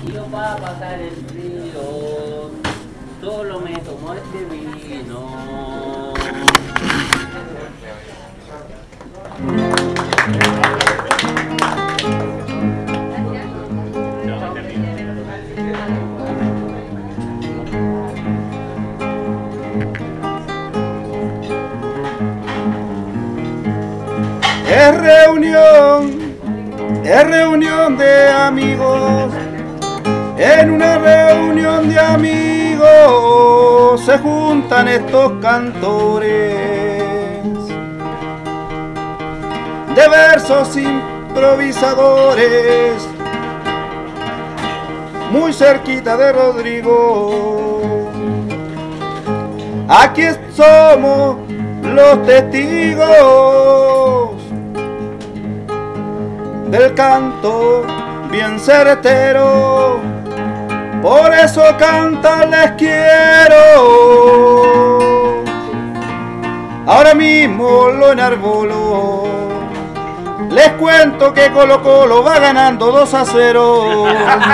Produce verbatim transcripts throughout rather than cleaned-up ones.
Y yo para pasar el frío, solo me tomo este vino. Es reunión, es reunión de amigos. En una reunión de amigos se juntan estos cantores de versos improvisadores, muy cerquita de Rodrigo. Aquí somos los testigos del canto bien certero, por eso cantar les quiero. Ahora mismo lo enarbolo, les cuento que Colo Colo va ganando dos a cero.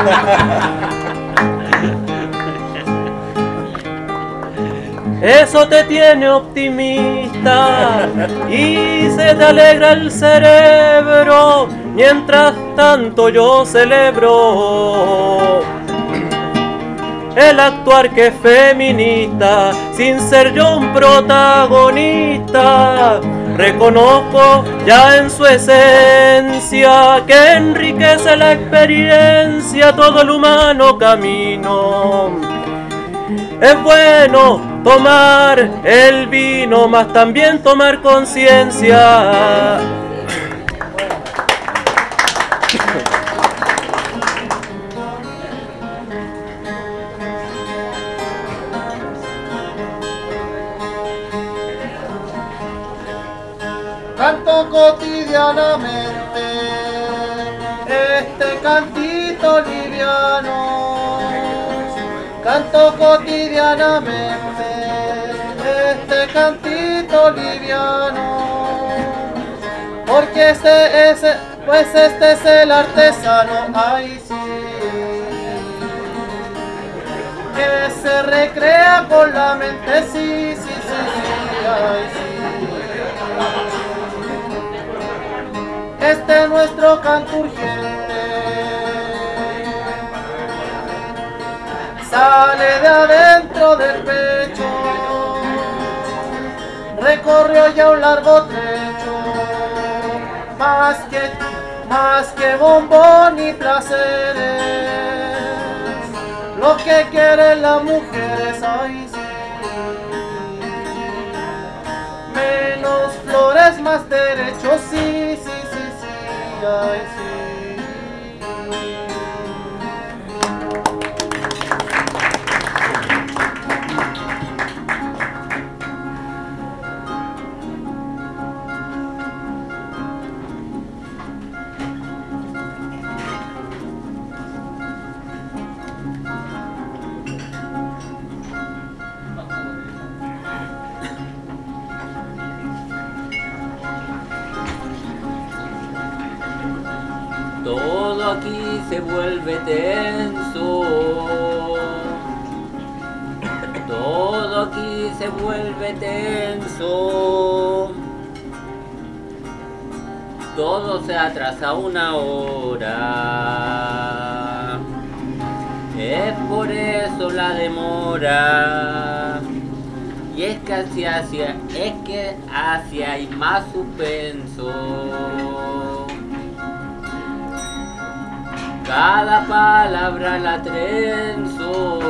Eso te tiene optimista y se te alegra el cerebro. Mientras tanto yo celebro el actuar que es feminista, sin ser yo un protagonista. Reconozco ya en su esencia que enriquece la experiencia todo el humano camino. Es bueno tomar el vino, mas también tomar conciencia. Canto cotidianamente este cantito liviano. Canto cotidianamente este cantito liviano, porque este es, pues este es el artesano, ay sí, que se recrea con la mente, sí, sí, sí, sí, ay sí. Este es nuestro canto urgente, sale de adentro del pecho, recorrió ya un largo trecho, más que, más que bombón y placeres, lo que quieren las mujeres, ay sí. Menos flores, más derechos, sí, sí, sí, sí, ay sí. Todo aquí se vuelve tenso, todo aquí se vuelve tenso, todo se atrasa una hora, es por eso la demora, y es que hacia, hacia, es que hacia hay más suspenso. Cada palabra la trenzo,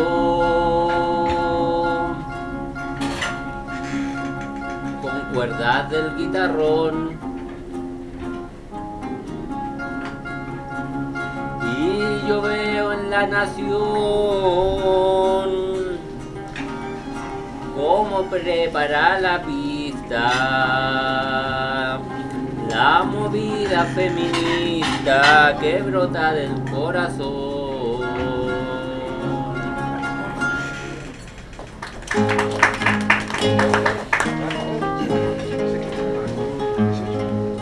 con cuerdas del guitarrón, y yo veo en la nación cómo preparar la pista, la movida feminista que brota del corazón.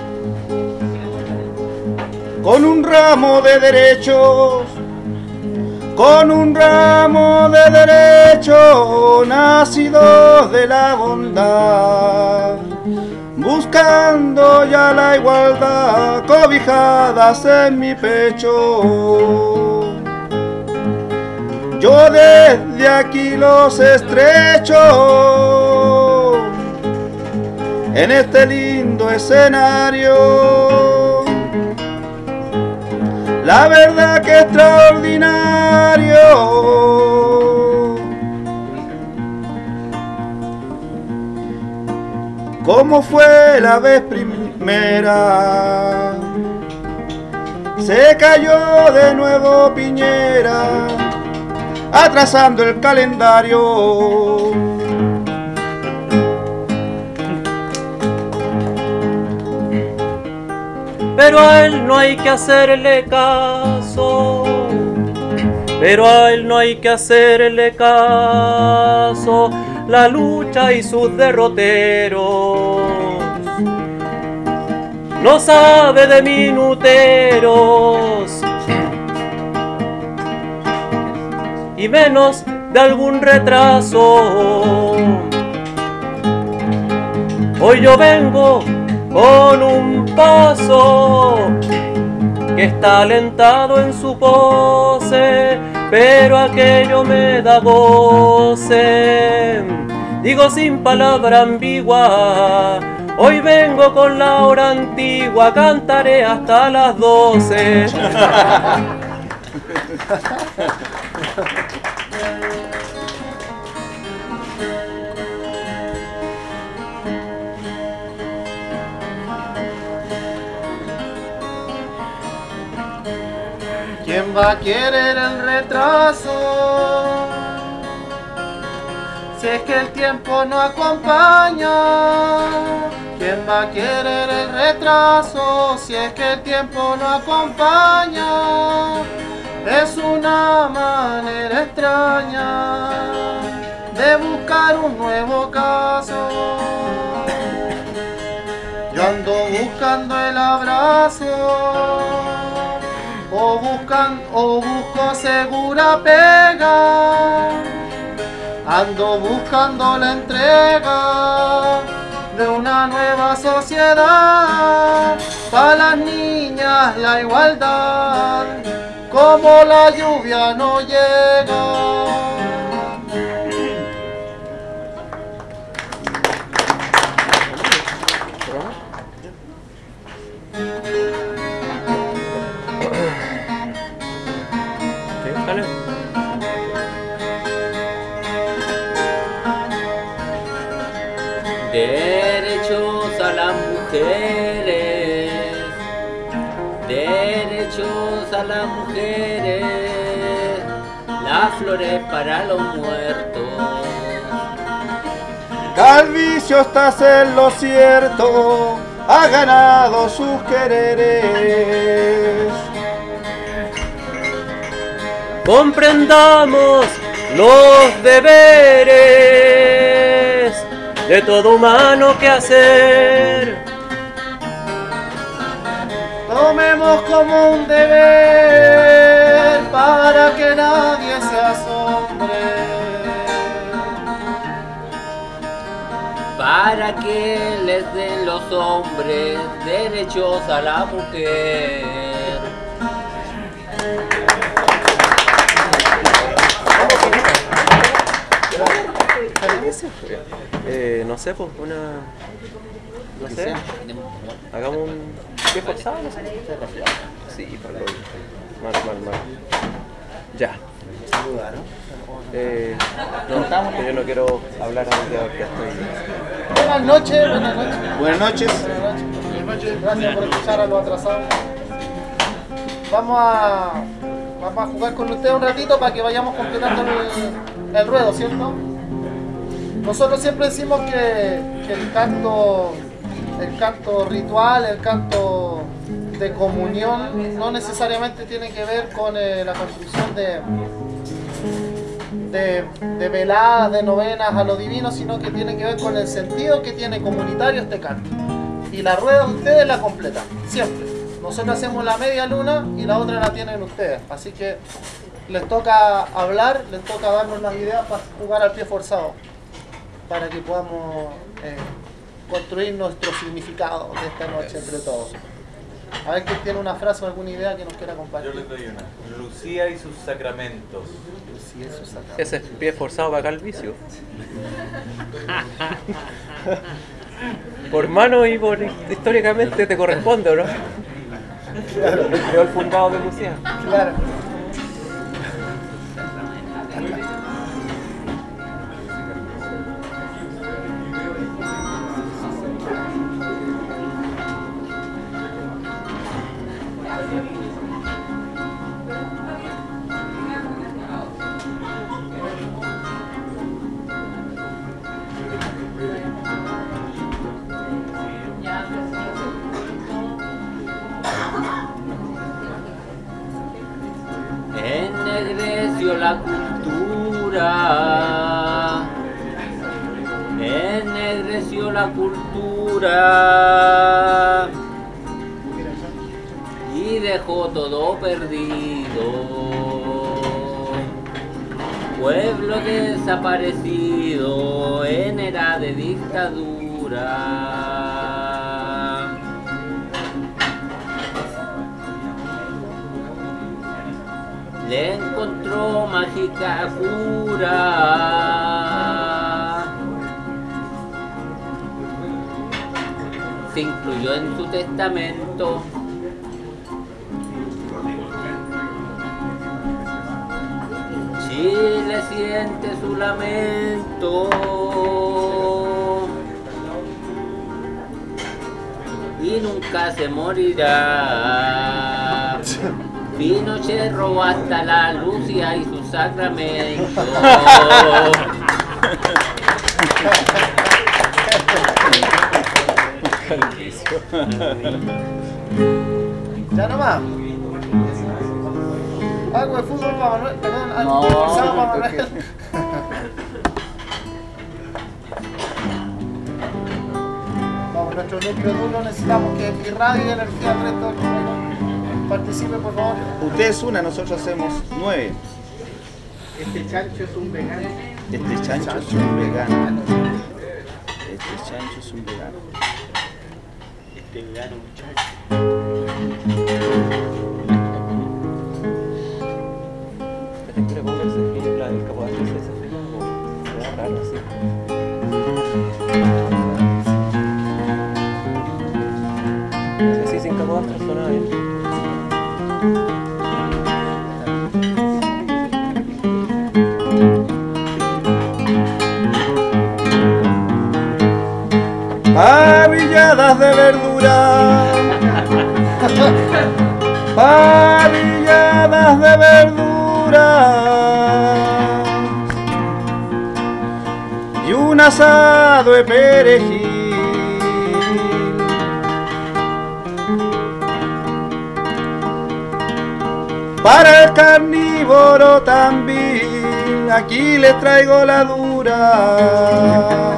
Con un ramo de derechos con un ramo de derecho nacidos de la bondad, buscando ya la igualdad, cobijadas en mi pecho. Yo desde aquí los estrecho en este lindo escenario. La verdad que extraordinario. Como fue la vez primera, se cayó de nuevo Piñera, atrasando el calendario. Pero a él no hay que hacerle caso, pero a él no hay que hacerle caso, la lucha y sus derroteros. No sabe de minuteros, y menos de algún retraso. Hoy yo vengo con un paso que está alentado en su pose, pero aquello me da goce. Digo sin palabra ambigua, hoy vengo con la hora antigua, cantaré hasta las doce. ¿Quién va a querer el retraso? Si es que el tiempo no acompaña. ¿Quién va a querer el retraso? Si es que el tiempo no acompaña. Es una manera extraña de buscar un nuevo caso. Yo ando buscando el abrazo, o buscan, o busco segura pega. Ando buscando la entrega de una nueva sociedad, para las niñas la igualdad, como la lluvia no llega. Derechos a las mujeres, derechos a las mujeres, las flores para los muertos. Calvicio estás en lo cierto, ha ganado sus quereres. Comprendamos los deberes de todo humano que hacer. Tomemos como un deber para que nadie se asombre, para que les den los hombres derechos a la mujer. Eh, no sé, pues una... No sé, hagamos un... ¿Qué forzado? No sé. Sí, para lo... Mal, mal, mal. Ya. Eh, no, que yo no quiero hablar antes de que estoy... Buenas noches, buenas noches. Buenas noches. Buenas noches. Gracias por escuchar a los atrasados. Vamos a, vamos a jugar con ustedes un ratito para que vayamos completando el, el ruedo, ¿cierto? Nosotros siempre decimos que, que el canto, el canto ritual, el canto de comunión, no necesariamente tiene que ver con eh, la construcción de, de, de veladas, de novenas a lo divino, sino que tiene que ver con el sentido que tiene comunitario este canto. Y la rueda de ustedes la completan, siempre. Nosotros hacemos la media luna y la otra la tienen ustedes. Así que les toca hablar, les toca darnos las ideas para jugar al pie forzado, para que podamos eh, construir nuestro significado de esta noche entre todos. A ver quién tiene una frase o alguna idea que nos quiera compartir. Yo les doy una. Lucía y sus sacramentos. Lucía y sus sacramentos. Ese es pie forzado para acá el vicio. Por mano y por históricamente te corresponde, ¿o no? Claro. Creo el fundado de Lucía. Claro. Ennegreció la cultura, ennegreció la cultura y dejó todo perdido, pueblo desaparecido en era de dictadura. Le encontró mágica cura, se incluyó en su testamento. Chile siente su lamento y nunca se morirá. Pinochet robó hasta la Lucía y sus sacramentos. Ya nomás. Algo de fútbol para Manuel, perdón, algo No, de forzado para no Manuel. toque. Vamos, nuestro núcleo duro necesitamos que irradie energía al resto del núcleo. Participe, por favor. Usted es una, nosotros hacemos nueve. Este chancho es un vegano. Este chancho es un vegano. Este chancho es un vegano. Este vegano muchacho. Este le pongo ese fin, la del capaz de ese fin, como se ve raro así. Así sin capodastro suena bien. Parrilladas de verdura, parrilladas de verdura y un asado de perejil. Para el carnívoro también, aquí les traigo la dura.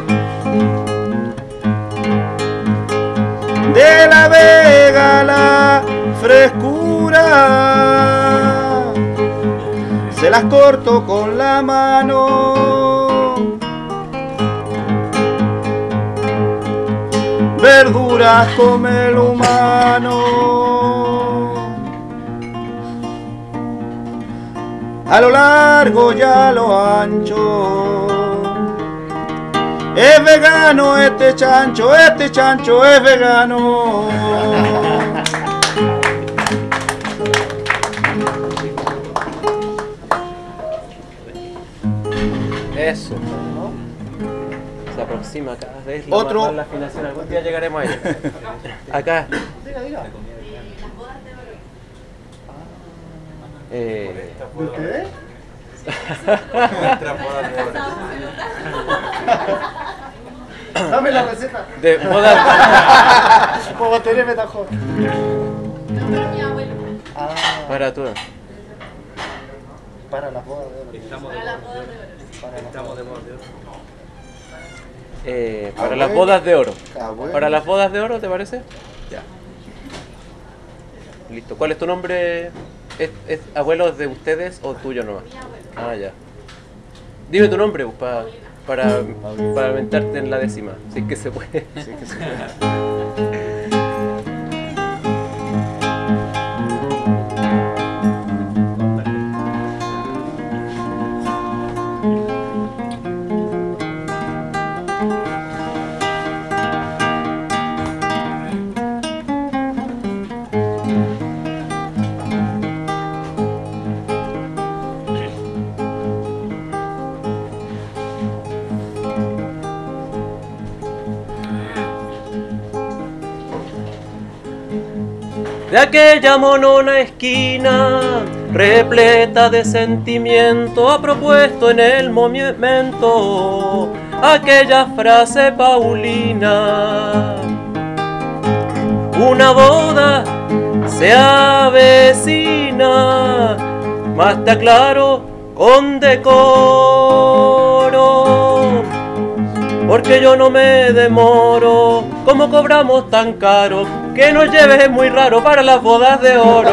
De la Vega la frescura, se las corto con la mano. Verduras come el humano, a lo largo y a lo ancho. Es vegano este chancho, este chancho es vegano. Eso. Se aproxima cada vez la, Otro. más la afinación. Algún día llegaremos a ella. Acá. Diga, diga. Eh, ¿De ustedes? Nuestra boda de oro. Dame la receta. de bodas. Como batería metajón. Ah, Para tú. para las bodas de oro. Estamos de boda de oro. Para las Estamos de boda de oro. Eh, Ah, para las bueno. bodas de oro. Ah, bueno. Para las bodas de oro, ¿te parece? Ya. Listo. ¿Cuál es tu nombre? ¿Es, es abuelo de ustedes o tuyo nomás? Ah, ya. Dime tu nombre, pues, pa- para, para aumentarte en la décima, si es que se puede. Sí, que se puede. De aquella monona esquina, repleta de sentimiento, ha propuesto en el momento aquella frase paulina. Una boda se avecina, más te aclaro con decoro, porque yo no me demoro. Como cobramos tan caro, que nos lleves es muy raro para las bodas de oro.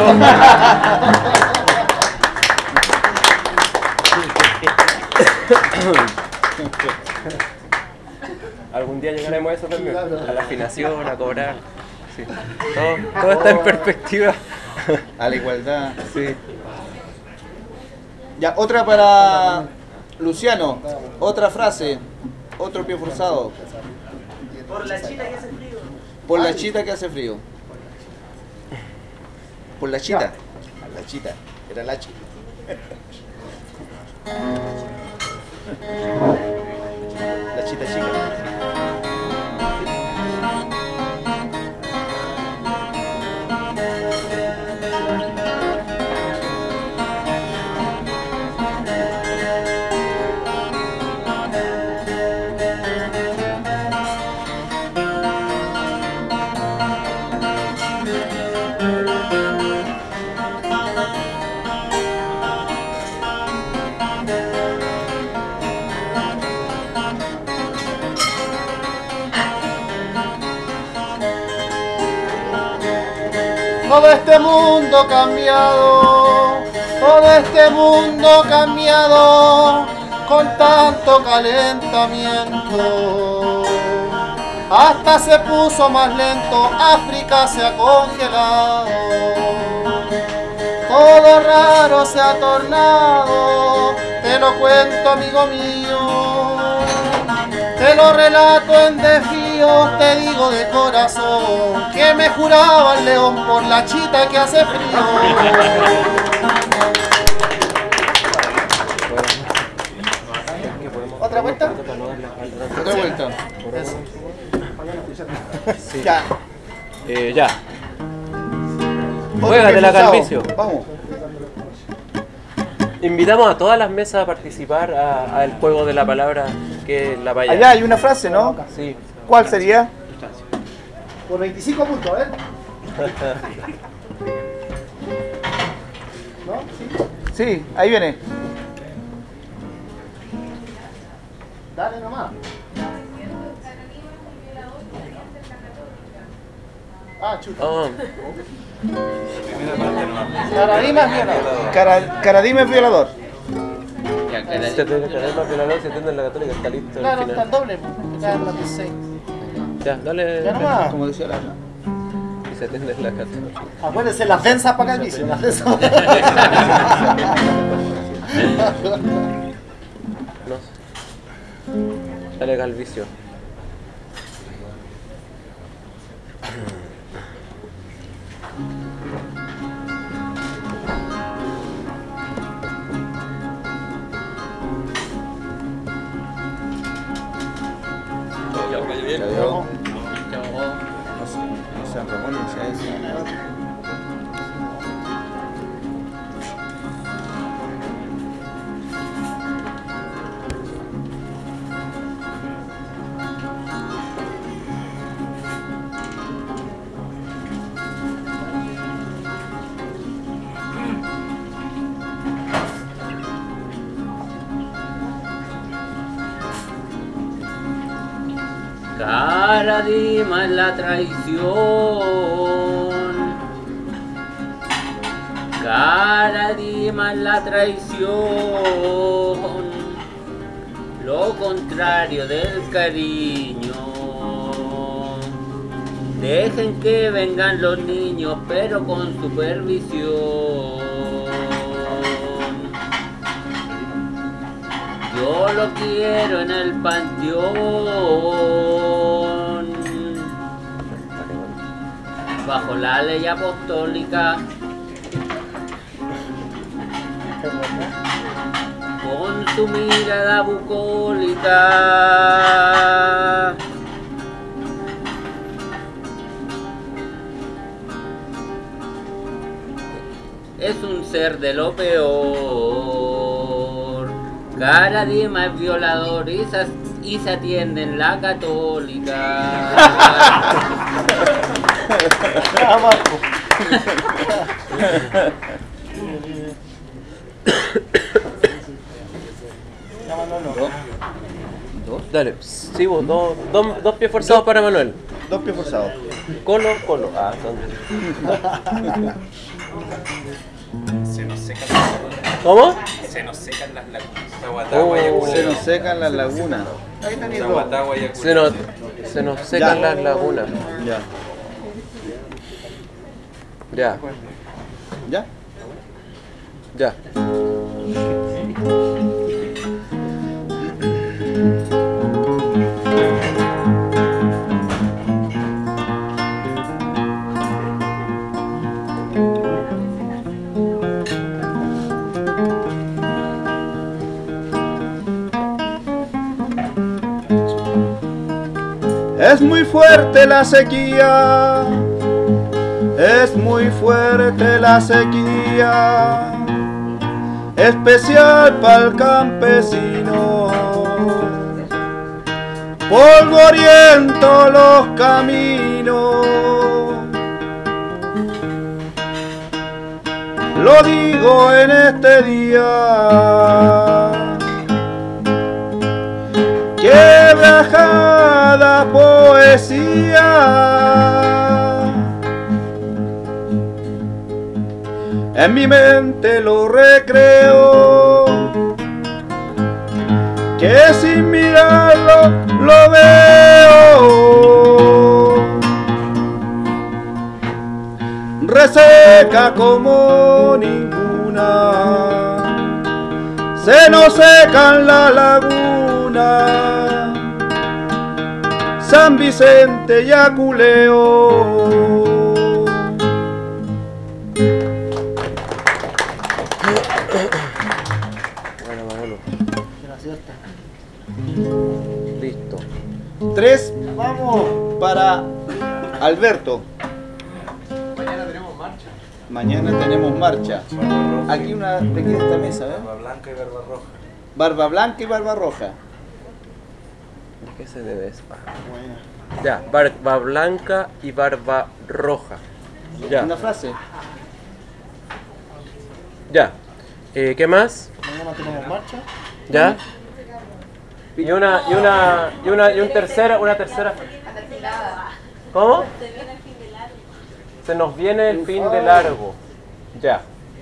Algún día llegaremos a eso también, a la afinación, a cobrar. Sí. Todo, todo está en perspectiva. A la igualdad. Sí. Ya, otra para Luciano. Otra frase. Otro pie forzado. Por la chita que hace frío. Por la chita que hace frío. Por la chita. La chita. Era la chita. La chita chica. Todo este mundo cambiado, todo este mundo cambiado, con tanto calentamiento. Hasta se puso más lento, África se ha congelado. Todo raro se ha tornado, te lo cuento amigo mío. Te lo relato en desvío, te digo de corazón, que me juraba el león por la chita que hace frío. ¿Otra vuelta? Otra vuelta. Sí. Ya. Eh, ya. Otro Juégate pie la forzado. Calvicio. Vamos. Invitamos a todas las mesas a participar a- al juego de la palabra que es la valla. Allá hay una frase, ¿no? Sí. ¿Cuál sería? Por veinticinco puntos, ¿eh? ¿No? ¿Sí? Sí, ahí viene. Dale nomás. Ah, chuta. Oh, Caradima es violador. Cara, Caradima es violador. Ya, que la- se atiende el más violador, se atiende en la católica, está listo Claro, al está el final. doble, pues. Está en la P seis. Ya, dale. Ya nomás. Como decía la. Y se atiende en la católica. Acuérdense, las densas para Calvicio, las densas. No. Dale Calvicio. Ya veo. No sé, no sé, Ramón, no sé eso. Caradima es la traición. Cada día más la traición, lo contrario del cariño. Dejen que vengan los niños, pero con supervisión. Yo lo quiero en el panteón, bajo la ley apostólica, con su mirada bucólica. Es un ser de lo peor, cada día más violador y se, y se atiende en la católica. Dos. Dale, sí, vos, dos, dos, dos pies forzados para Manuel. Dos pies forzados. Colo, colo. Ah, ¿dónde? Se nos secan las lagunas. ¿Cómo? Se nos secan las lagunas. Zaguatagua y Oh. Se Aculeo. nos secan las lagunas. Ahí tenéis dos. Zaguatagua y Se Aculeo. nos, se nos secan Ya. las lagunas. Ya. Ya, ¿Ya? ya. Es muy fuerte la sequía, es muy fuerte la sequía, especial para el campesino. Polvoriento los caminos, lo digo en este día. ¡Qué viajada poesía! En mi mente lo recreo, que sin mirarlo lo veo. Reseca como ninguna, se nos secan la laguna, San Vicente y Aculeo. Bueno, Manolo. Listo. Tres, vamos para Alberto. Mañana tenemos marcha. Mañana tenemos marcha. Aquí una de aquí de esta mesa, ¿eh? Barba blanca y barba roja. Barba blanca y barba roja. ¿Por qué se debe eso? Ya, barba blanca y barba roja. Ya, Una frase. ya. Eh, ¿Qué más? Mañana tenemos marcha. ¿Ya? Y una, y una, y una, y un tercera, una tercera. ¿Cómo? Se nos viene el fin de largo. Ya.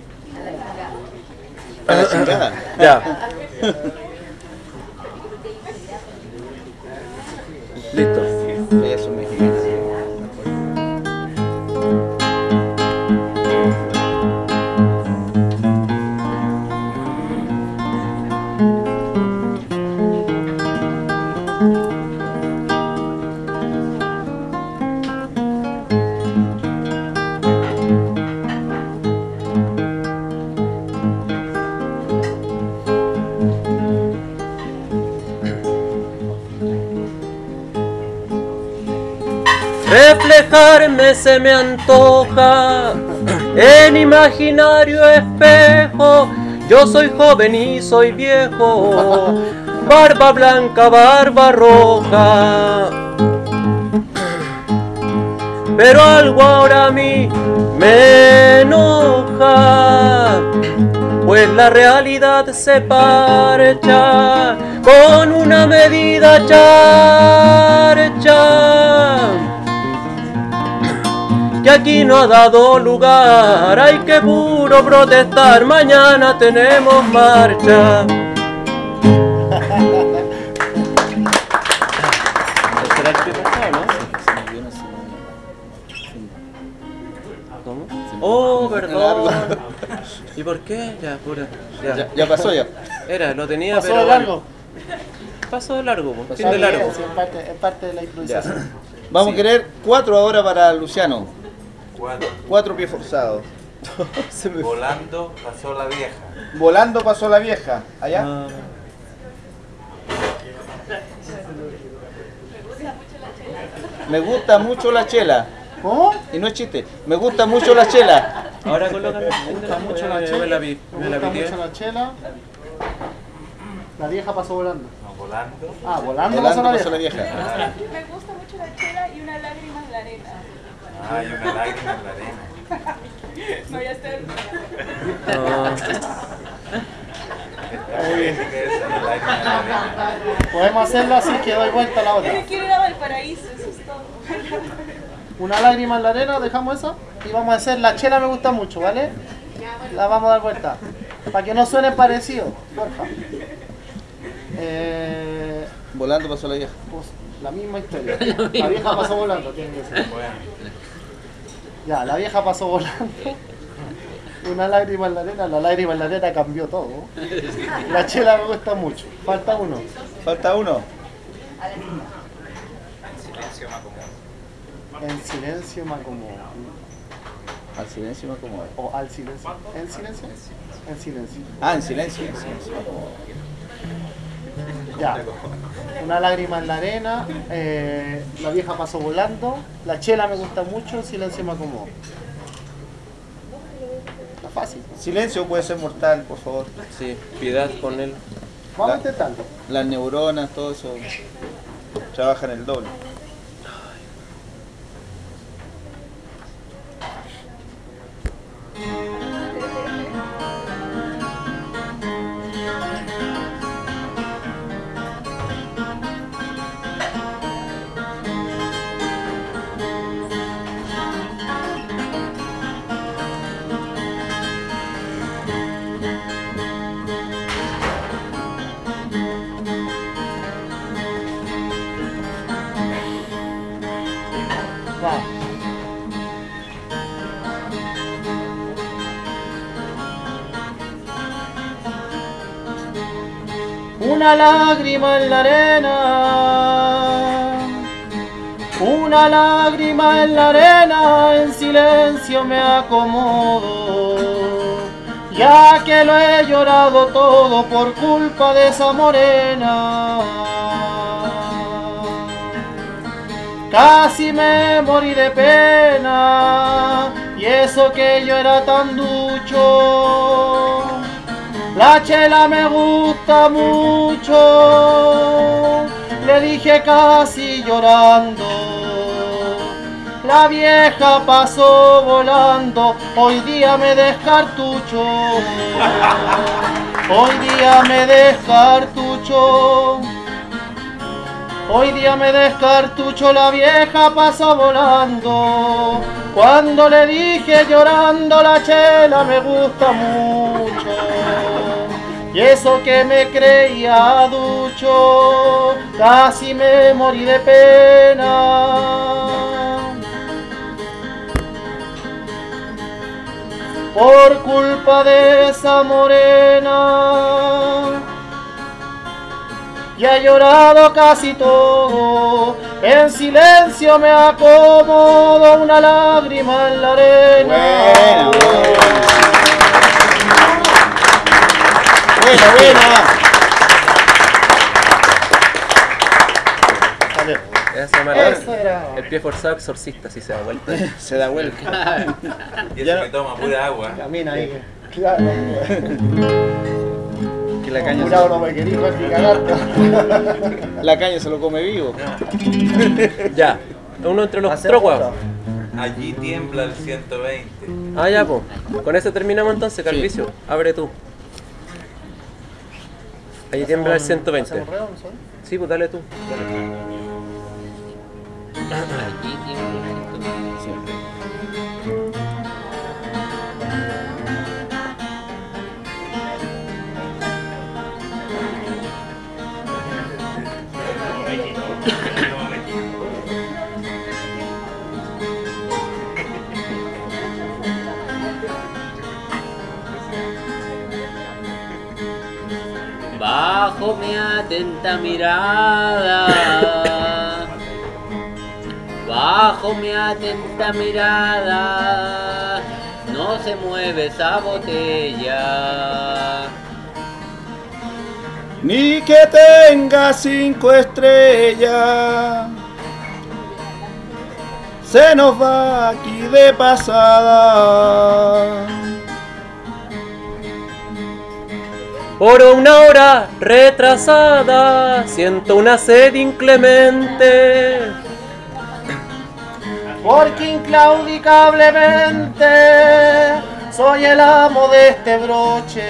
A la chingada. Ya. Listo. Eso, mexicano. Reflejarme se me antoja en imaginario espejo. Yo soy joven y soy viejo, barba blanca, barba roja. Pero algo ahora a mí me enoja, pues la realidad se parcha con una medida charcha que aquí no ha dado lugar. Hay que puro protestar, mañana tenemos marcha. ¿Será el primer juego, no? ¿Cómo? Oh, perdón. ¿Y por qué? Ya, pura. Ya, Ya, ya pasó ya. Era, lo tenía, Pasó pero. de largo. Pasó de largo, po. Pasó Fin de Está largo. bien, sí, es parte, es parte de la Ya. improvisación. Vamos Sí. a querer cuatro ahora para Luciano. Cuatro. Cuatro pies forzados. Se me Volando pasó la vieja. Volando pasó la vieja. Allá. Ah. Me gusta mucho la chela. ¿Cómo? Y no es chiste. Me gusta mucho la chela. Ahora colócame. Me gusta mucho la Me chela. la vi, Me me la gusta vi. mucho la chela. La vieja pasó volando. No, volando. Ah, volando, Volando pasó pasó la la vieja. vieja. Me gusta mucho la chela y una lágrima en la arena. Hay una lágrima en la arena. No, ya está. No. Esta que es una lágrima en la arena. Podemos hacerlo así que doy vuelta a la Yo otra. me quiero ir a Valparaíso, eso es todo. Una lágrima en la arena, dejamos eso. Y vamos a hacer la chela me gusta mucho, ¿vale? La vamos a dar vuelta. Para que no suene parecido, porfa. Eh, Volando pasó la vieja. pues la misma historia. La vieja pasó volando, tiene que ser. Bueno, Ya, la vieja pasó volando. Una lágrima en la arena, la lágrima en la arena cambió todo. La chela me gusta mucho. Falta uno. Falta uno. Silencio me acomodo. En silencio me acomodo. Al silencio me acomodo. O al silencio. ¿En silencio? En silencio. Ah, en silencio. En silencio me acomodo. Ya. Una lágrima en la arena. eh, la vieja pasó volando. La chela me gusta mucho. En silencio me acomodo. Está fácil. Silencio puede ser mortal, por favor. Sí, piedad con él. Vamos a La- intentarlo. Las neuronas, todo eso trabajan el doble. Va. Una lágrima en la arena, una lágrima en la arena, en silencio me acomodo, ya que lo he llorado todo por culpa de esa morena. Casi me morí de pena, y eso que yo era tan ducho. La chela me gusta mucho, le dije casi llorando. La vieja pasó volando, hoy día me descartucho. Hoy día me descartucho. Hoy día me descartucho, la vieja pasó volando. Cuando le dije llorando, la chela me gusta mucho. Y eso que me creía ducho, casi me morí de pena. Por culpa de esa morena. Ya he llorado casi todo, en silencio me acomodo, una lágrima en la arena. Buena, buena. Buena, buena. Salió. Esa se llama la- Eso era. el pie forzado exorcista, si se da vuelta. Se da vuelta. y Ya eso no- que toma pura agua. Camina ahí. Claro. Que la caña, Curado se, no me quería igual que cagarte. la caña se lo come vivo. Ya, uno entre los Hacer troguas. otra. Allí tiembla el ciento veinte. Ah, ya, pues. Con ese terminamos entonces, Calvicio. Abre tú. Ahí tiembla el ciento veinte. ¿Hacemos reo, no sé? Sí, pues dale tú. Aquí tiene esto. Siempre. Bajo mi atenta mirada, bajo mi atenta mirada, no se mueve esa botella. Ni que tenga cinco estrellas, se nos va aquí de pasada. Por una hora retrasada, siento una sed inclemente. Porque inclaudicablemente soy el amo de este broche.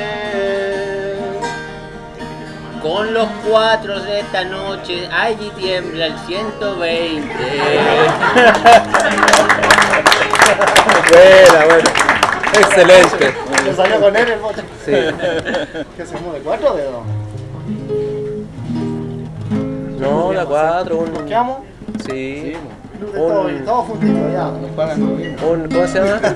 Con los cuatro de esta noche, allí tiembla el ciento veinte. Buena, buena. Excelente. Me salió con él el boche. Sí. ¿Qué se mueve? ¿Cuatro dedos? No, la cuatro, un... ¿Qué amo? Sí. Todo, Un, todo juntito, ya. un... ¿Cómo se llama?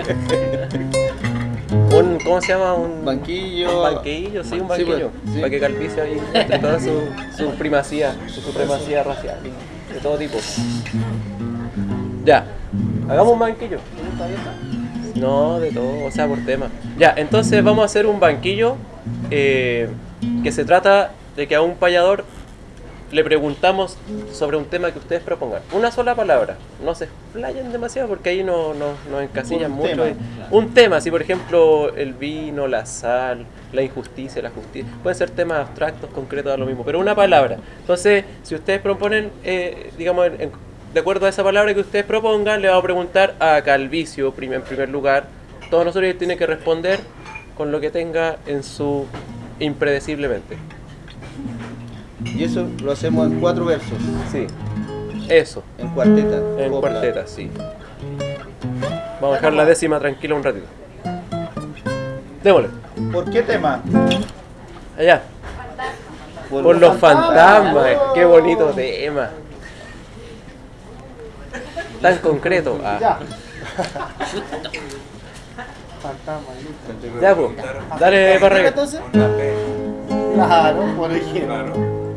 Un... ¿Cómo se llama? Un... Banquillo. Un banquillo, sí, un banquillo. Sí, pues, sí. Para que Calvicio ahí entre toda su, su primacía, su supremacía racial. De todo tipo. Ya. Hagamos un banquillo. No, de todo, o sea, por tema. Ya, entonces vamos a hacer un banquillo eh, que se trata de que a un payador le preguntamos sobre un tema que ustedes propongan. Una sola palabra, no se explayen demasiado porque ahí no, no, nos encasillan Un mucho. tema. Y- un tema, si por ejemplo el vino, la sal, la injusticia, la justicia, pueden ser temas abstractos, concretos, da lo mismo, pero una palabra. Entonces, si ustedes proponen, eh, digamos, en- en- de acuerdo a esa palabra que ustedes propongan, le vamos a preguntar a Calvicio prim- en primer lugar. Todos nosotros tienen que responder con lo que tenga en su impredeciblemente. Y eso lo hacemos en cuatro versos, Sí, eso, en cuarteta. en copla. cuarteta, sí. Vamos a dejar la décima tranquila un ratito. Démosle. ¿Por qué tema? Allá. Por, Por los fantasmas. Qué bonito tema. Tan concreto. Ah. Ya. Fantasma, listo. Ya, pues. Dale para arriba. Entonces, Una P. claro, por ejemplo. Claro.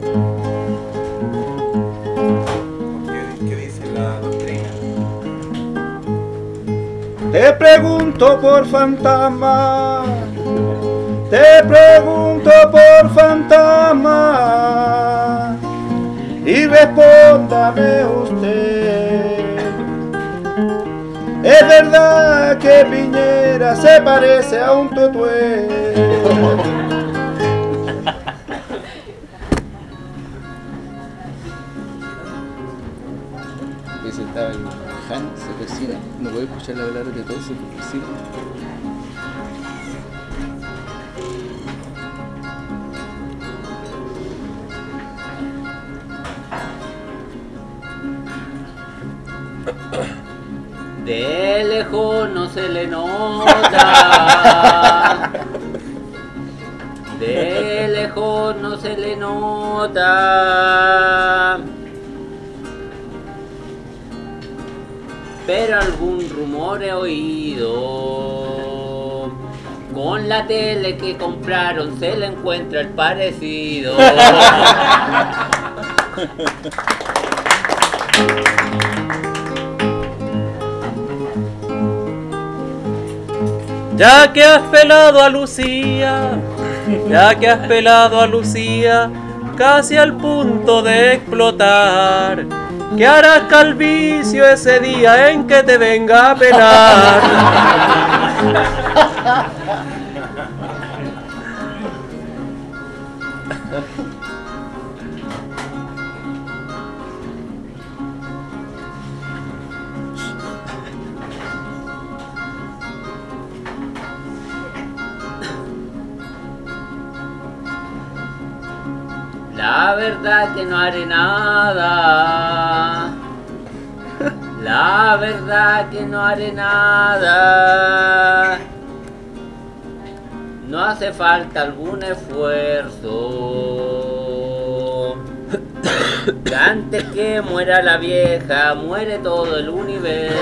¿Qué, qué dice la doctrina? Te pregunto por fantasma, te pregunto por fantasma, y respóndame usted. ¿Es verdad que Piñera se parece a un tutué? Ese estaba el Han, se persina, no puede escuchar la palabra de todos, se persina. De lejos no se le nota, de lejos no se le nota, pero algún rumor he oído. Con la tele que compraron se le encuentra el parecido. Ya que has pelado a Lucía, ya que has pelado a Lucía, casi al punto de explotar. ¿Qué harás, Calvicio, ese día en que te venga a pelar? La verdad que no haré nada. La verdad que no haré nada. No hace falta algún esfuerzo. Que antes que muera la vieja, muere todo el universo.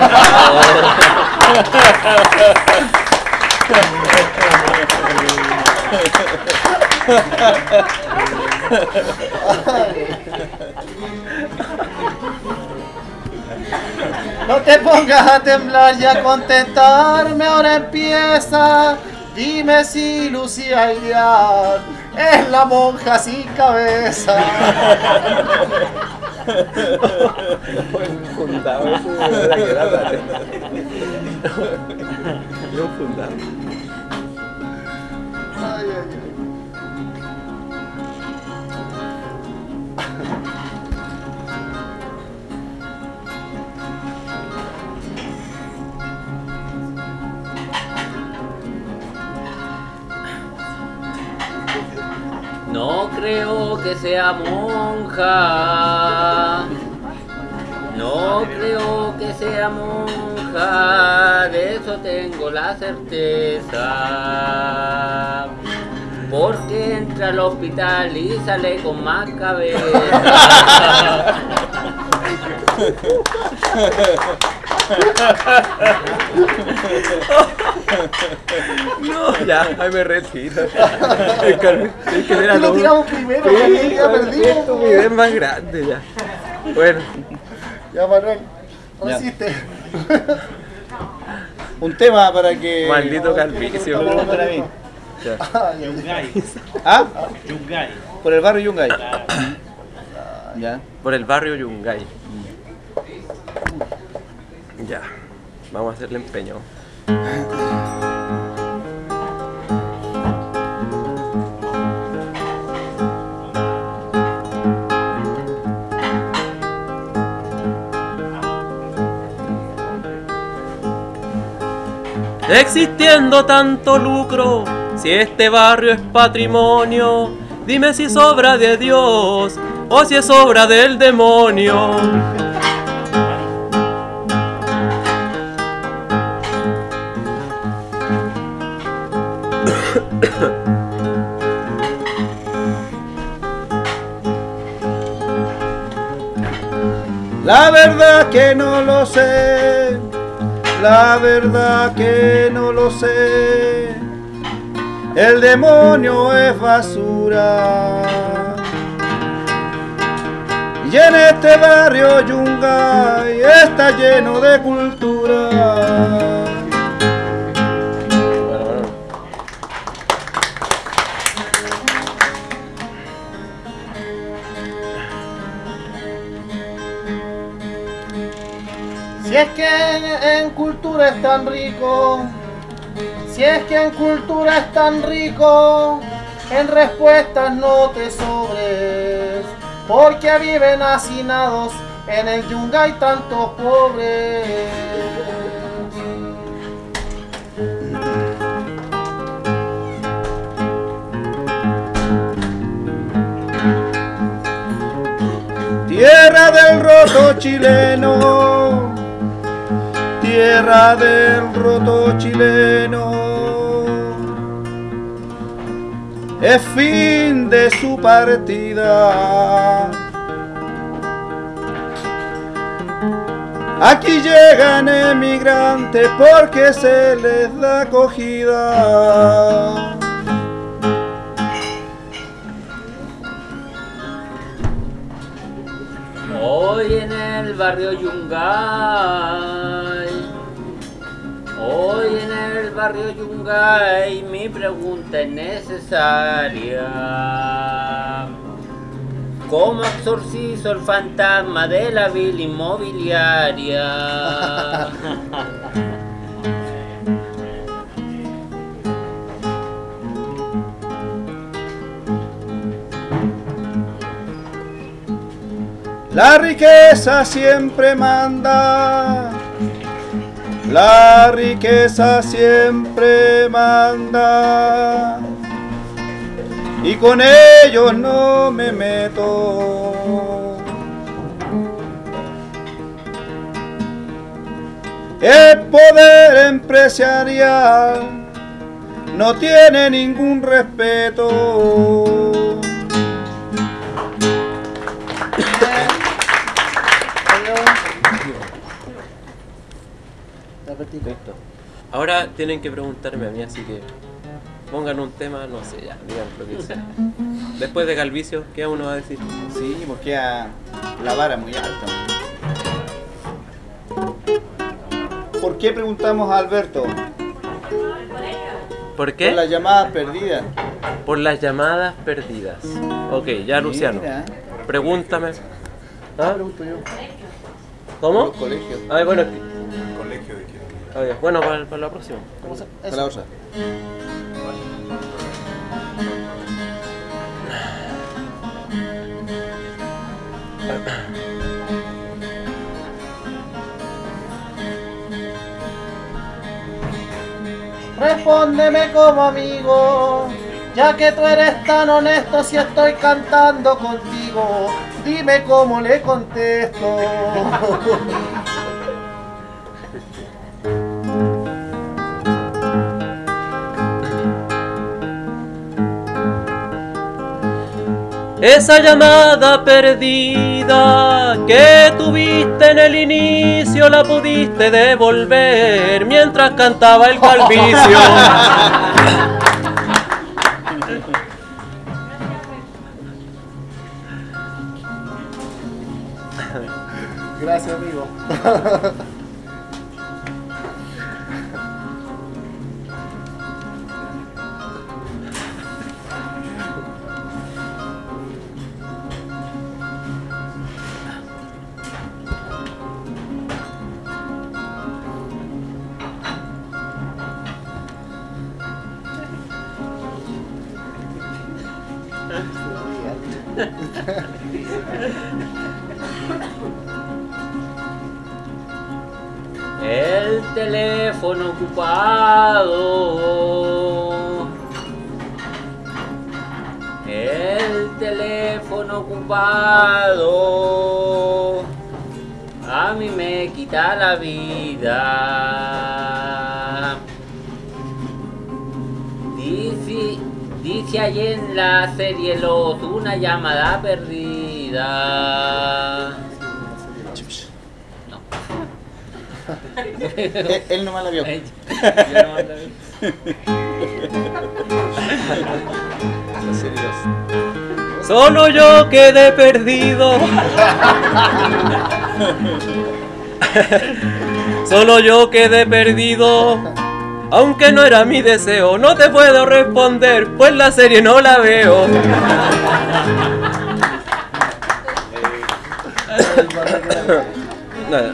No te pongas a temblar y a contestarme, ahora empieza. Dime si Lucía Iriar es la monja sin cabeza. Buen fundado ese, de verdad que da dale. Bien fundado. Ay, ay, ay. No creo que sea monja. No creo que sea monja. De eso tengo la certeza. Porque entra al hospital y sale con más cabeza. No, ya, ahí me retiro. Es que, es que era Lo lo tiramos primero, Sí, ya, ya bueno, perdimos. esto mi idea es más grande ya. Bueno, Ya, Manuel, Ya. resiste. Un tema para que... maldito calvicio. Para mí. Ya. Ay, ay, ay. Yungay. ¿Ah? Yungay. Por el barrio Yungay. Ya. Por el barrio Yungay. Ya, vamos a hacerle empeño. Existiendo tanto lucro, si este barrio es patrimonio, dime si es obra de Dios o si es obra del demonio. La verdad que no lo sé, la verdad que no lo sé. El demonio es basura. Y en este barrio Yungay está lleno de cultura. Bueno, bueno. Si es que en, en cultura es tan rico, si es que en cultura es tan rico, en respuestas no te sobres, porque viven hacinados en el Yungay tantos pobres. Tierra del roto chileno, tierra del roto chileno, es fin de su partida. Aquí llegan emigrantes porque se les da acogida. Hoy en el barrio Yungay, hoy en el barrio Yungay, mi pregunta es necesaria. ¿Cómo exorcizo el fantasma de la vila inmobiliaria? La riqueza siempre manda, la riqueza siempre manda, y con ellos no me meto. El poder empresarial no tiene ningún respeto. Listo. Ahora tienen que preguntarme a mí, así que Pongan un tema, no sé, ya, digan lo que sea. Después de Calvicio, ¿qué uno va a decir? Sí, porque a la vara muy alta. ¿Por qué preguntamos a Alberto? ¿Por qué? Por las llamadas perdidas. Por las llamadas perdidas. Ok, ya Luciano. Mira, Pregúntame. ¿Ah? pregunto yo. ¿Cómo? Los colegios. Ah, bueno, ¿Colegio de qué? ah, ya. Bueno, para, para la próxima. ¿Cómo se- Para eso? la otra. Respóndeme como amigo, ya que tú eres tan honesto si estoy cantando contigo. Dime cómo le contesto. Esa llamada perdida que tuviste en el inicio la pudiste devolver mientras cantaba el Calvicio. Gracias, amigo. El teléfono ocupado. El teléfono ocupado. A mí me quita la vida. Dice, dice allí en la serie Los una llamada perdida. Él, él nomás la vio. Yo no mando a ver. La serie dos. Solo yo quedé perdido. Solo yo quedé perdido. Aunque no era mi deseo, no te puedo responder, pues la serie no la veo. Nada.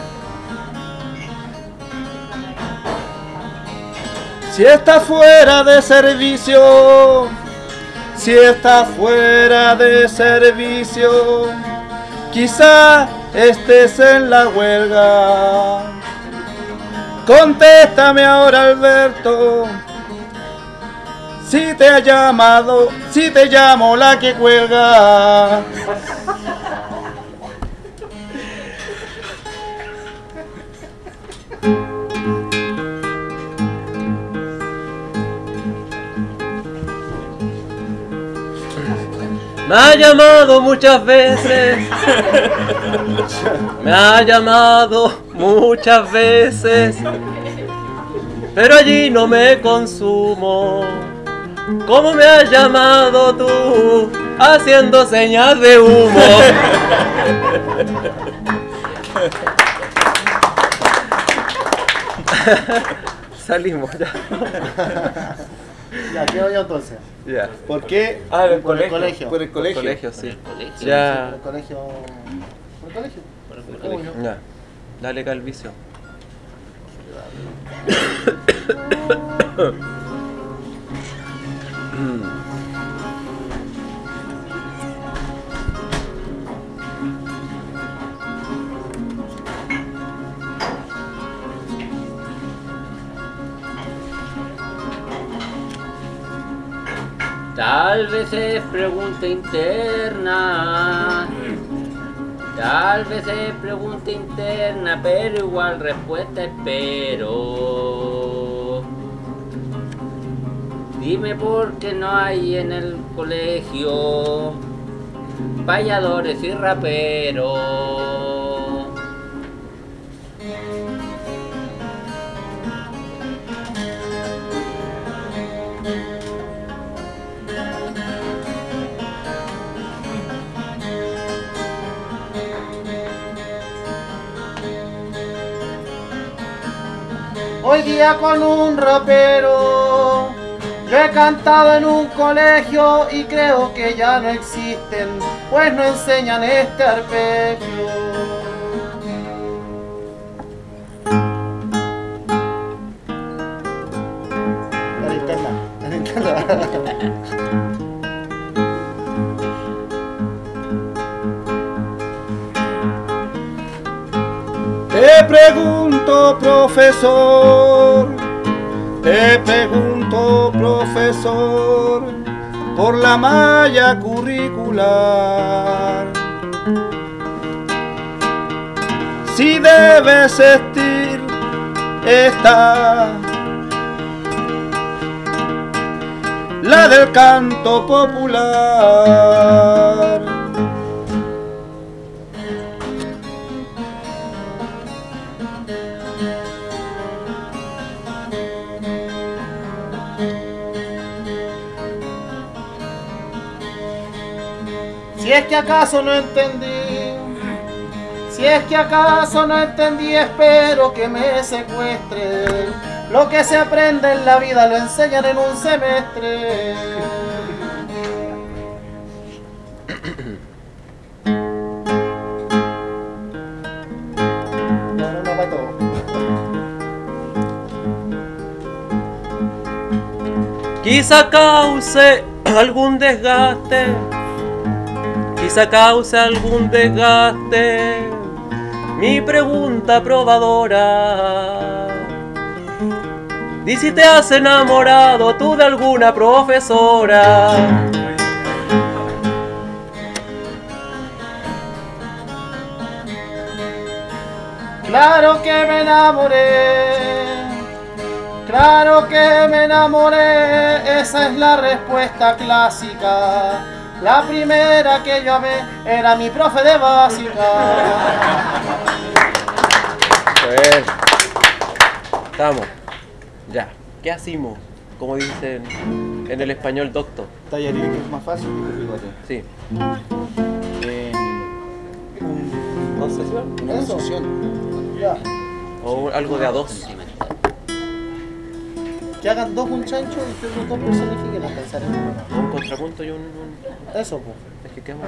Si está fuera de servicio, si está fuera de servicio, quizá estés en la huelga. Contéstame ahora, Alberto, si te ha llamado, si te llamo la que cuelga. Me ha llamado muchas veces. Me ha llamado muchas veces. Pero allí no me consumo. ¿Cómo me has llamado tú? Haciendo señas de humo. Salimos ya. Ya, ¿qué voy yo entonces? Ya. ¿Por qué? Ah, el Por el colegio. colegio. Por el Por el colegio. colegio, sí. Colegio. Por Ya. el colegio. Por el colegio. Por el ¿Cómo colegio. yo? Ya. Dale, Calvicio. Tal vez es pregunta interna. Tal vez es pregunta interna, pero igual respuesta espero. Dime por qué no hay en el colegio payadores y raperos. hoy día con un rapero. Yo he cantado en un colegio y creo que ya no existen, pues no enseñan este arpegio. La linterna, la linterna. Te pregunto, profesor, te pregunto, profesor, por la malla curricular, si debe existir esta, la del canto popular. Si es que acaso no entendí, si es que acaso no entendí, espero que me secuestre. Lo que se aprende en la vida lo enseñan en un semestre. No, no, no, para todo. Quizá cause algún desgaste, quizá cause algún desgaste mi pregunta probadora. Di si te has enamorado tú de alguna profesora. Claro que me enamoré, claro que me enamoré, esa es la respuesta clásica. La primera que yo amé era mi profe de básica. Bueno, estamos. Ya. ¿Qué hacemos? Como dicen en el español doctor. Tallarín, que es más fácil que bigote. Sí. Eh, ¿Concesión? una Eso. concesión. Ya. O algo de a dos. Que hagan dos un chancho y que los dos personifiquen hasta el ser humano. Un contrapunto y un... un... Eso, pues. Es que quedamos...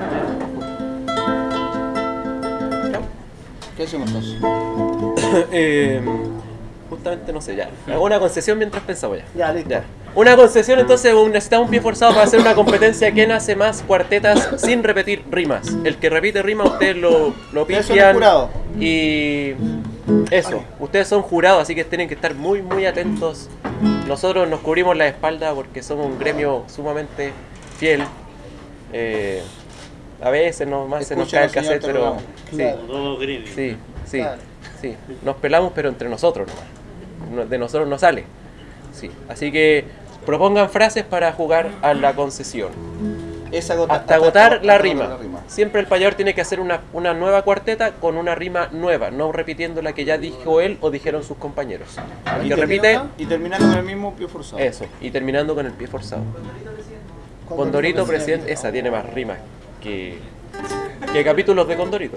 ¿Qué hacemos entonces? eh, justamente no sé, ya. Hago una concesión mientras pensamos ya. Ya, listo. Ya. Una concesión, entonces un- necesitamos un pie forzado para hacer una competencia. ¿Quién hace más cuartetas sin repetir rimas? El que repite rimas, ustedes lo, lo Ustedes son pifian. jurado. Y eso, ustedes son jurados, así que tienen que estar muy, muy atentos. Nosotros nos cubrimos la espalda porque somos un gremio sumamente fiel. Eh, a veces nos, más se nos cae el Escúchenos, señor, cassette, te pero rogamos. sí, sí, sí, Claro. sí. Nos pelamos, pero entre nosotros nomás. No- De nosotros no sale. Sí. Así que propongan frases para jugar a la concesión. Es agota- Hasta agotar hasta la agotar rima. la rima. Siempre el payador tiene que hacer una, una nueva cuarteta con una rima nueva, no repitiendo la que ya dijo él o dijeron sus compañeros. El Y que termina- repite, Y terminando con el mismo pie forzado. eso. Y terminando con el pie forzado. Condorito presidente, esa tiene más rimas que, que capítulos de Condorito.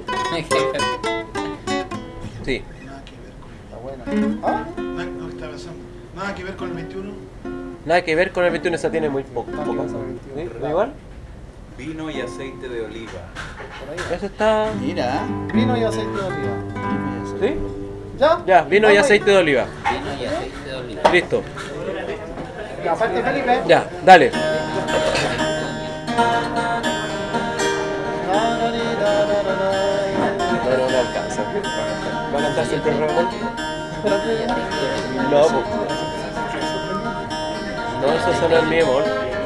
Sí. Está buena. ¿Ah? Nada, no, estaba pensando. Nada que ver con el veintiuno. Nada que ver con el veintiuno, esa tiene muy poco. Nada que poco. ver con el veintiuno. ¿Sí? ¿Igual? Vino y aceite de oliva. Por ahí. Eso está... Mira. Vino y aceite de oliva. ¿Sí? ¿Ya? Ya, vino y Vamos. aceite de oliva. Vino y aceite de oliva. Listo. Ya, falta Felipe. Ya, dale. No, no, no alcanza. ¿Va a cantar siempre el remol? No, pues. No, eso suena en mi bemol.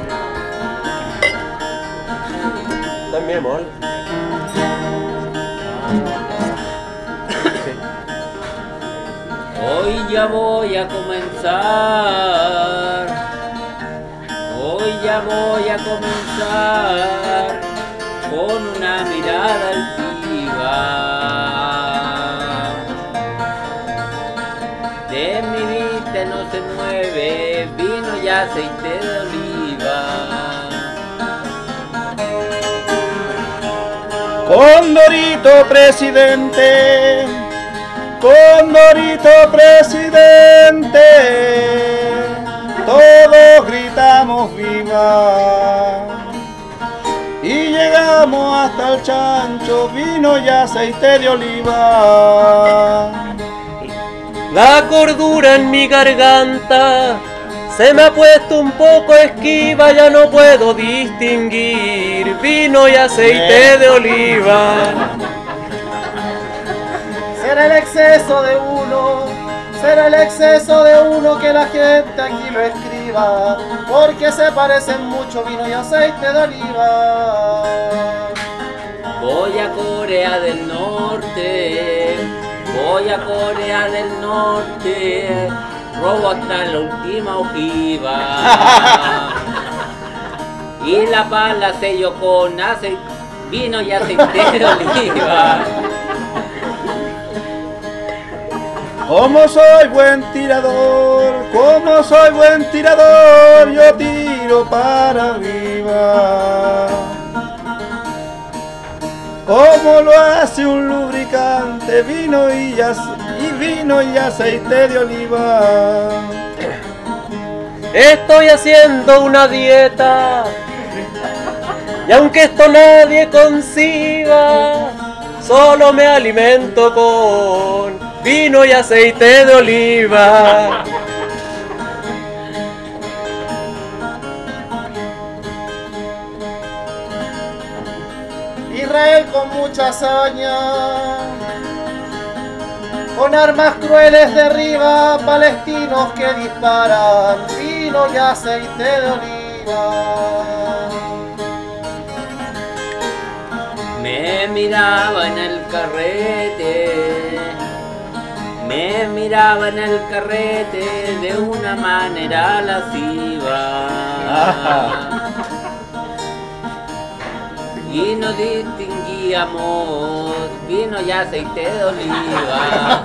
Está en mi bemol. Sí. Hoy ya voy a comenzar. Hoy ya voy a comenzar con una mirada altiva. De mi vista no se mueve vino y aceite de oliva. Condorito presidente, Condorito presidente, todos gritamos viva. Y llegamos hasta el chancho, vino y aceite de oliva. La cordura en mi garganta se me ha puesto un poco esquiva, ya no puedo distinguir vino y aceite de oliva. Será el exceso de uno, será el exceso de uno que la gente aquí lo escriba, porque se parecen mucho vino y aceite de oliva. Voy a Corea del Norte, voy a Corea del Norte, robo hasta la última ojiva. Y la pala sello con aceite, vino y aceite de oliva. Como soy buen tirador, como soy buen tirador, yo tiro para arriba. Como lo hace un lubricante, vino y, y vino y aceite de oliva. Estoy haciendo una dieta, y aunque esto nadie conciba, solo me alimento con vino y aceite de oliva. Israel con mucha hazaña, con armas crueles derriba palestinos que disparan vino y aceite de oliva. Me miraba en el carrete, me miraba en el carrete de una manera lasciva. Y no distinguíamos vino y aceite de oliva.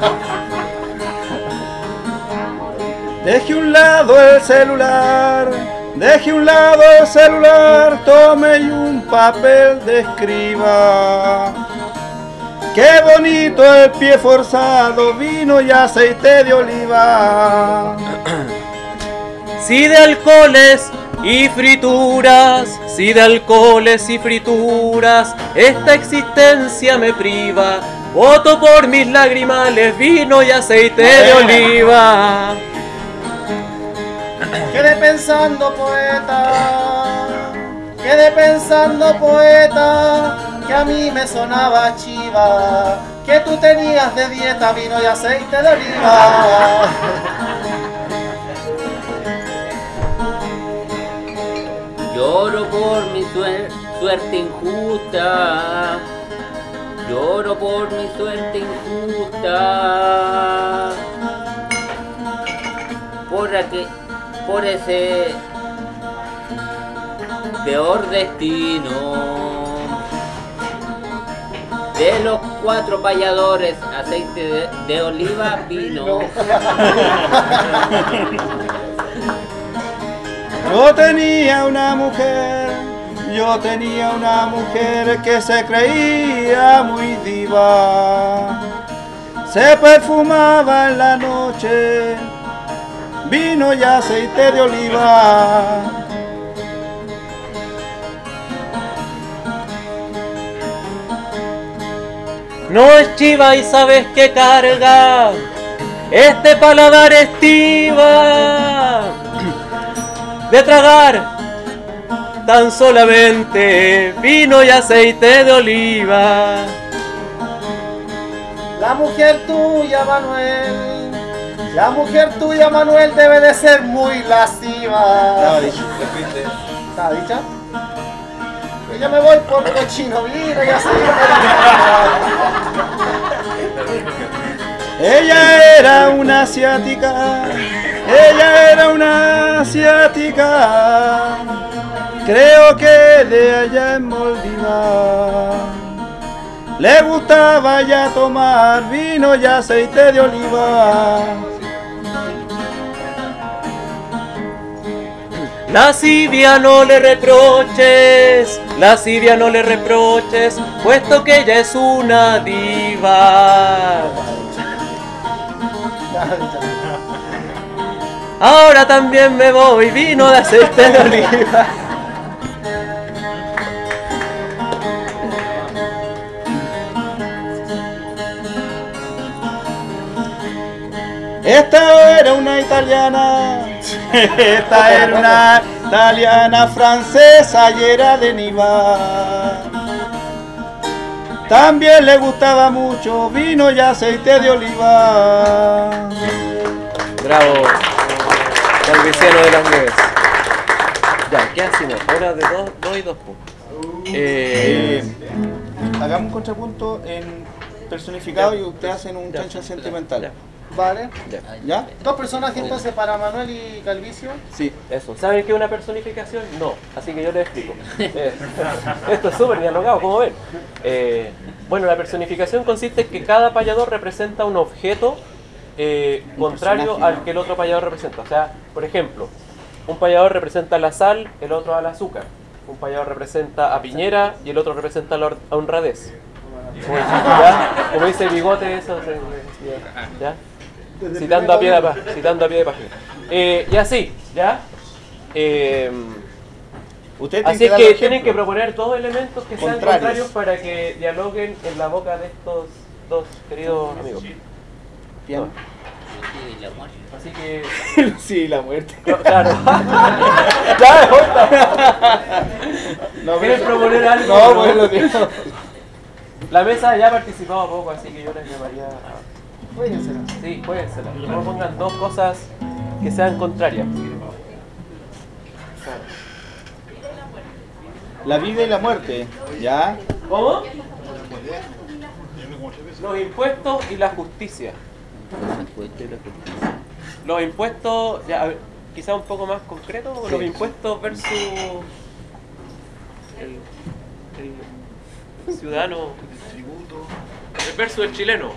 Deje un lado el celular, deje un lado el celular, tome y un papel de escriba. Qué bonito el pie forzado, vino y aceite de oliva. Si de alcoholes y frituras, si de alcoholes y frituras esta existencia me priva, voto por mis lagrimales, vino y aceite de oliva. Quedé pensando, poeta, quedé pensando, poeta, que a mí me sonaba chiva, que tú tenías de dieta vino y aceite de oliva. Lloro por mi suer suerte injusta, lloro por mi suerte injusta, por, aquel, por ese peor destino. De los cuatro payadores, aceite de, de oliva, vino. Yo tenía una mujer, yo tenía una mujer que se creía muy diva. Se perfumaba en la noche, vino y aceite de oliva. No es chiva y sabes que carga este paladar estiva de tragar tan solamente vino y aceite de oliva. La mujer tuya, Manuel, la mujer tuya, Manuel, debe de ser muy lasciva. ¿Está dicha? Que yo me voy por cochino vino y aceite de oliva. Ella era una asiática, ella era una asiática, creo que de allá en Moldiva. Le gustaba ya tomar vino y aceite de oliva. Lascivia no le reproches, lascivia no le reproches, puesto que ella es una diva. Ahora también me voy vino de aceite de oliva. Esta era una italiana, esta era una italiana francesa y era de Niva. También le gustaba mucho vino y aceite de oliva. Bravo, Calviciano de las Nieves. Ya, ¿qué hacemos? Ahora de dos, dos y dos puntos. Eh, Eh, hagamos un contrapunto en personificado y ustedes hacen un chancho sentimental. ya, Vale. ya. ¿Ya? Dos personajes entonces para Manuel y Calvicio. Sí. Eso, ¿saben qué es una personificación? No, así que yo les explico. Eh, esto es súper dialogado, como ven. Eh, bueno, la personificación consiste en que cada payador representa un objeto eh, Un contrario personaje. al que el otro payador representa. O sea, por ejemplo, un payador representa la sal, el otro al azúcar. Un payador representa a Piñera y el otro representa la hor- a honradez. Como, ¿ya? Como dice Bigote, eso. se- ¿ya? Citando a pie de, pa- citando a pie de página. Eh, y así, ¿ya? Eh, Ustedes tienen así que es dar que ejemplo. tienen que proponer dos elementos que sean Contrarios. contrarios para que dialoguen en la boca de estos dos queridos amigos. Bien. Y la muerte. Así que... Sí, la muerte. no, claro. Ya, de vuelta. No, ¿Quieren pero- proponer algo? No, pues lo digo. La mesa ya ha participado poco, así que yo les llamaría a... Jueguensela. Sí, juéguensela. No pongan dos cosas que sean contrarias. Claro. La vida y la muerte. ¿Ya? ¿Cómo? Los impuestos y la justicia. Los impuestos, ya, a ver, quizá un poco más concreto, Sí. los impuestos versus el, el ciudadano, versus el chileno.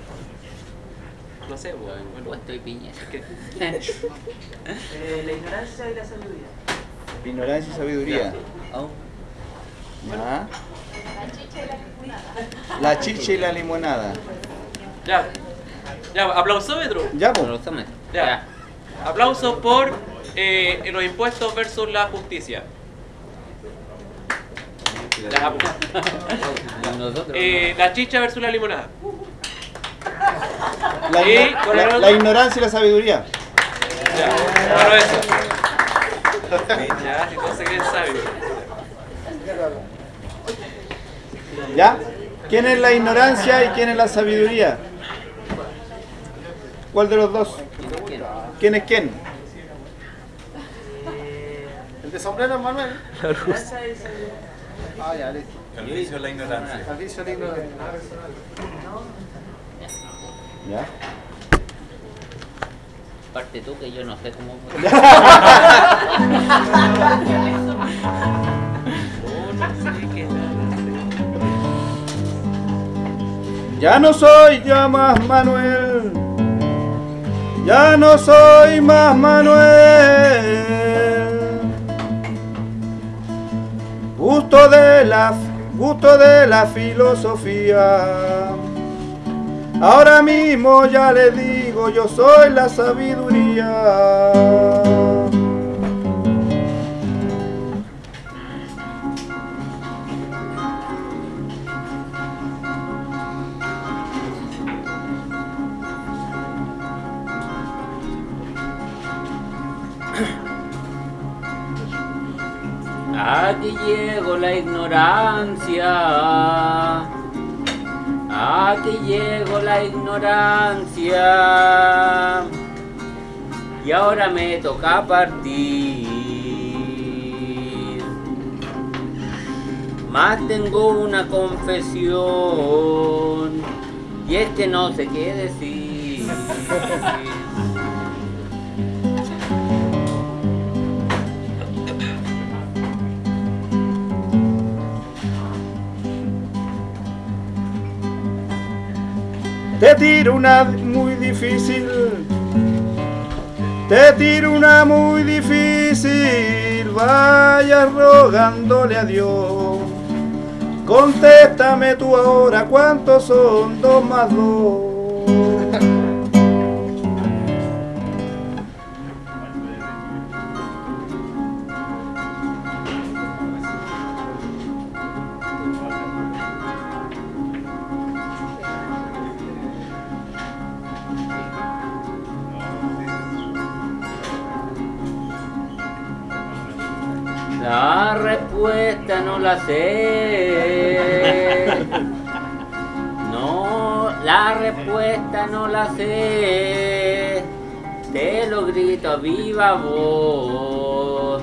No sé, bueno, bueno, Puesto y Piñera. es que- Eh, la ignorancia y la sabiduría. Ignorancia y sabiduría. Oh, ¿Ya? La chicha y la limonada. ya, ya, aplausómetro. Ya, con pues. los hombres. Ya. Aplausos por eh, los impuestos versus la justicia. Ya, Ya. Nosotros. eh, la chicha versus la limonada. La, Sí, igno- con la- el otro. la ignorancia y la sabiduría. Ya, bueno eso. Ya, si todos se creen sabios. ¿Ya? ¿Quién es la ignorancia y quién es la sabiduría? ¿Cuál de los dos? ¿Quién es quién? El de sombrero es Manuel. Ignorancia y sabiduría. Ah, ya, listo. El vicio es la ignorancia. Calvicio lindo. ¿Ya? Parte tú que yo no sé cómo. Ya no soy ya más Manuel. Ya no soy más Manuel. Gusto de la, gusto de la filosofía. Ahora mismo ya le digo, yo soy la sabiduría. Aquí llegó la ignorancia. Aquí llegó la ignorancia. Y ahora me toca partir. Más tengo una confesión. Y es que no sé qué decir. Te tiro una muy difícil. Te tiro una muy difícil. Vaya rogándole a Dios. Contéstame tú ahora, ¿cuántos son dos más dos? La respuesta no la sé. No, la respuesta no la sé. Te lo grito a viva voz.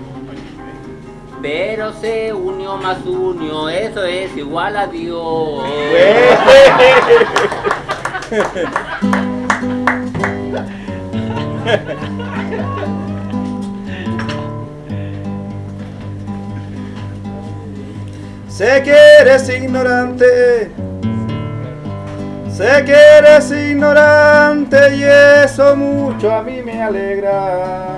Pero se unió más unió, eso es igual a Dios. Sé que eres ignorante, sé que eres ignorante y eso mucho a mí me alegra.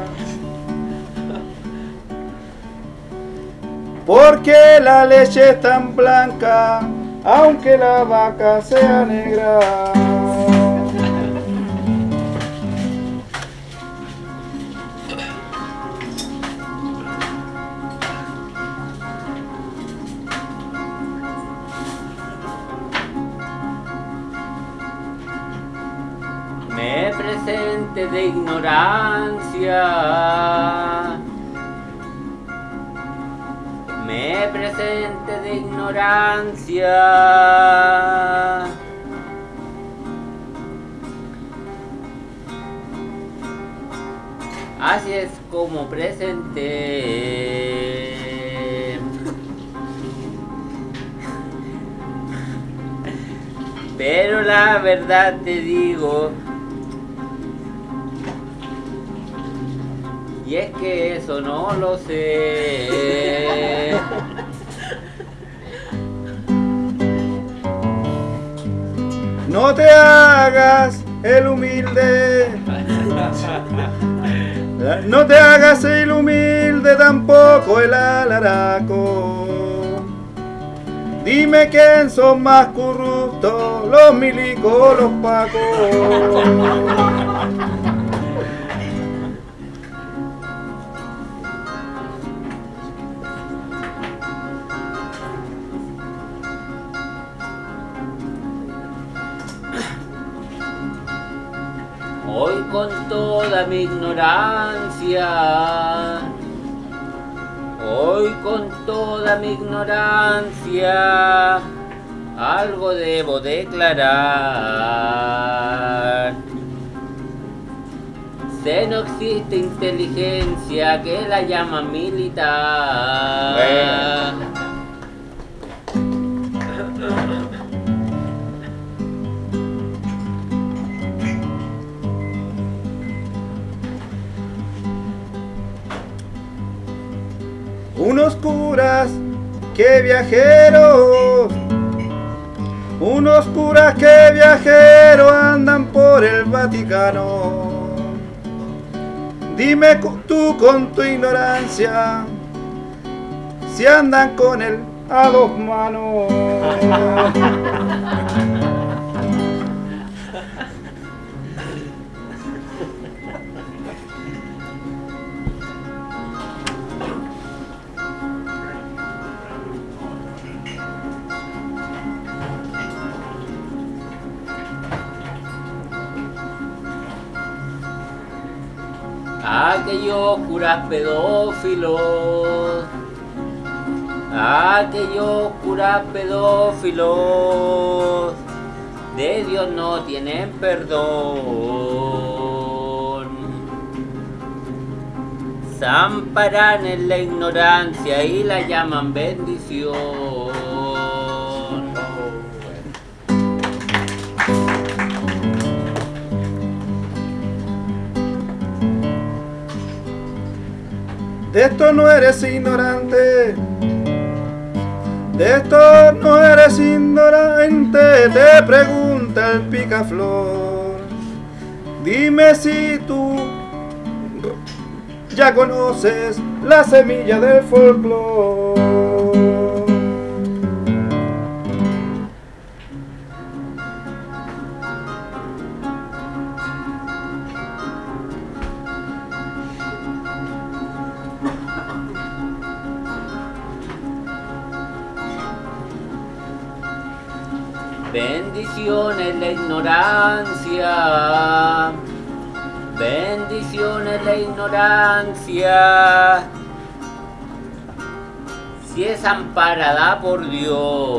Porque la leche es tan blanca, aunque la vaca sea negra. Me presente de ignorancia. Me presente de ignorancia. Así es como presenté. Pero la verdad te digo, y es que eso no lo sé. No te hagas el humilde, no te hagas el humilde, tampoco el alaraco. Dime quién son más corruptos, los milicos o los pacos. Hoy con toda mi ignorancia, hoy con toda mi ignorancia, algo debo declarar. Se no existe inteligencia que la llaman militar. Bueno. Unos curas que viajeros, unos curas que viajeros andan por el Vaticano. Dime tú con tu ignorancia si andan con él a dos manos. Aquellos curas pedófilos, aquellos curas pedófilos, de Dios no tienen perdón. Se amparan en la ignorancia y la llaman bendición. De esto no eres ignorante, de esto no eres ignorante, te pregunta el picaflor. Dime si tú ya conoces la semilla del folclore. Bendiciones la ignorancia, bendiciones la ignorancia, si es amparada por Dios,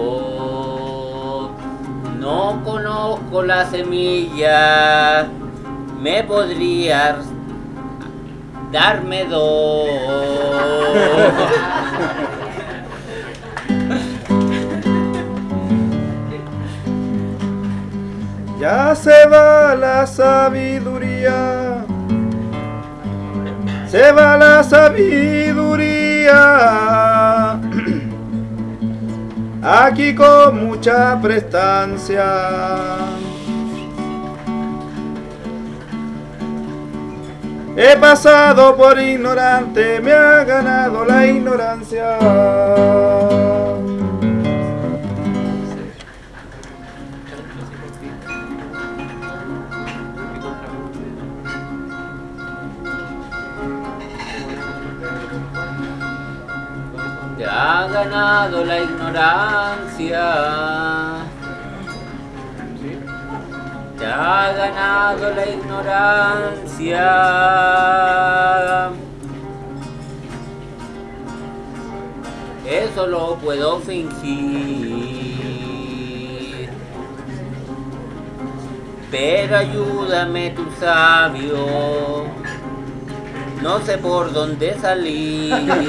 no conozco la semilla, me podrías darme dos. Ya se va la sabiduría, se va la sabiduría, aquí con mucha prestancia. He pasado por ignorante, me ha ganado la ignorancia. Te ha ganado la ignorancia. Te ha ganado la ignorancia. Eso lo puedo fingir, pero ayúdame tu sabio, no sé por dónde salir.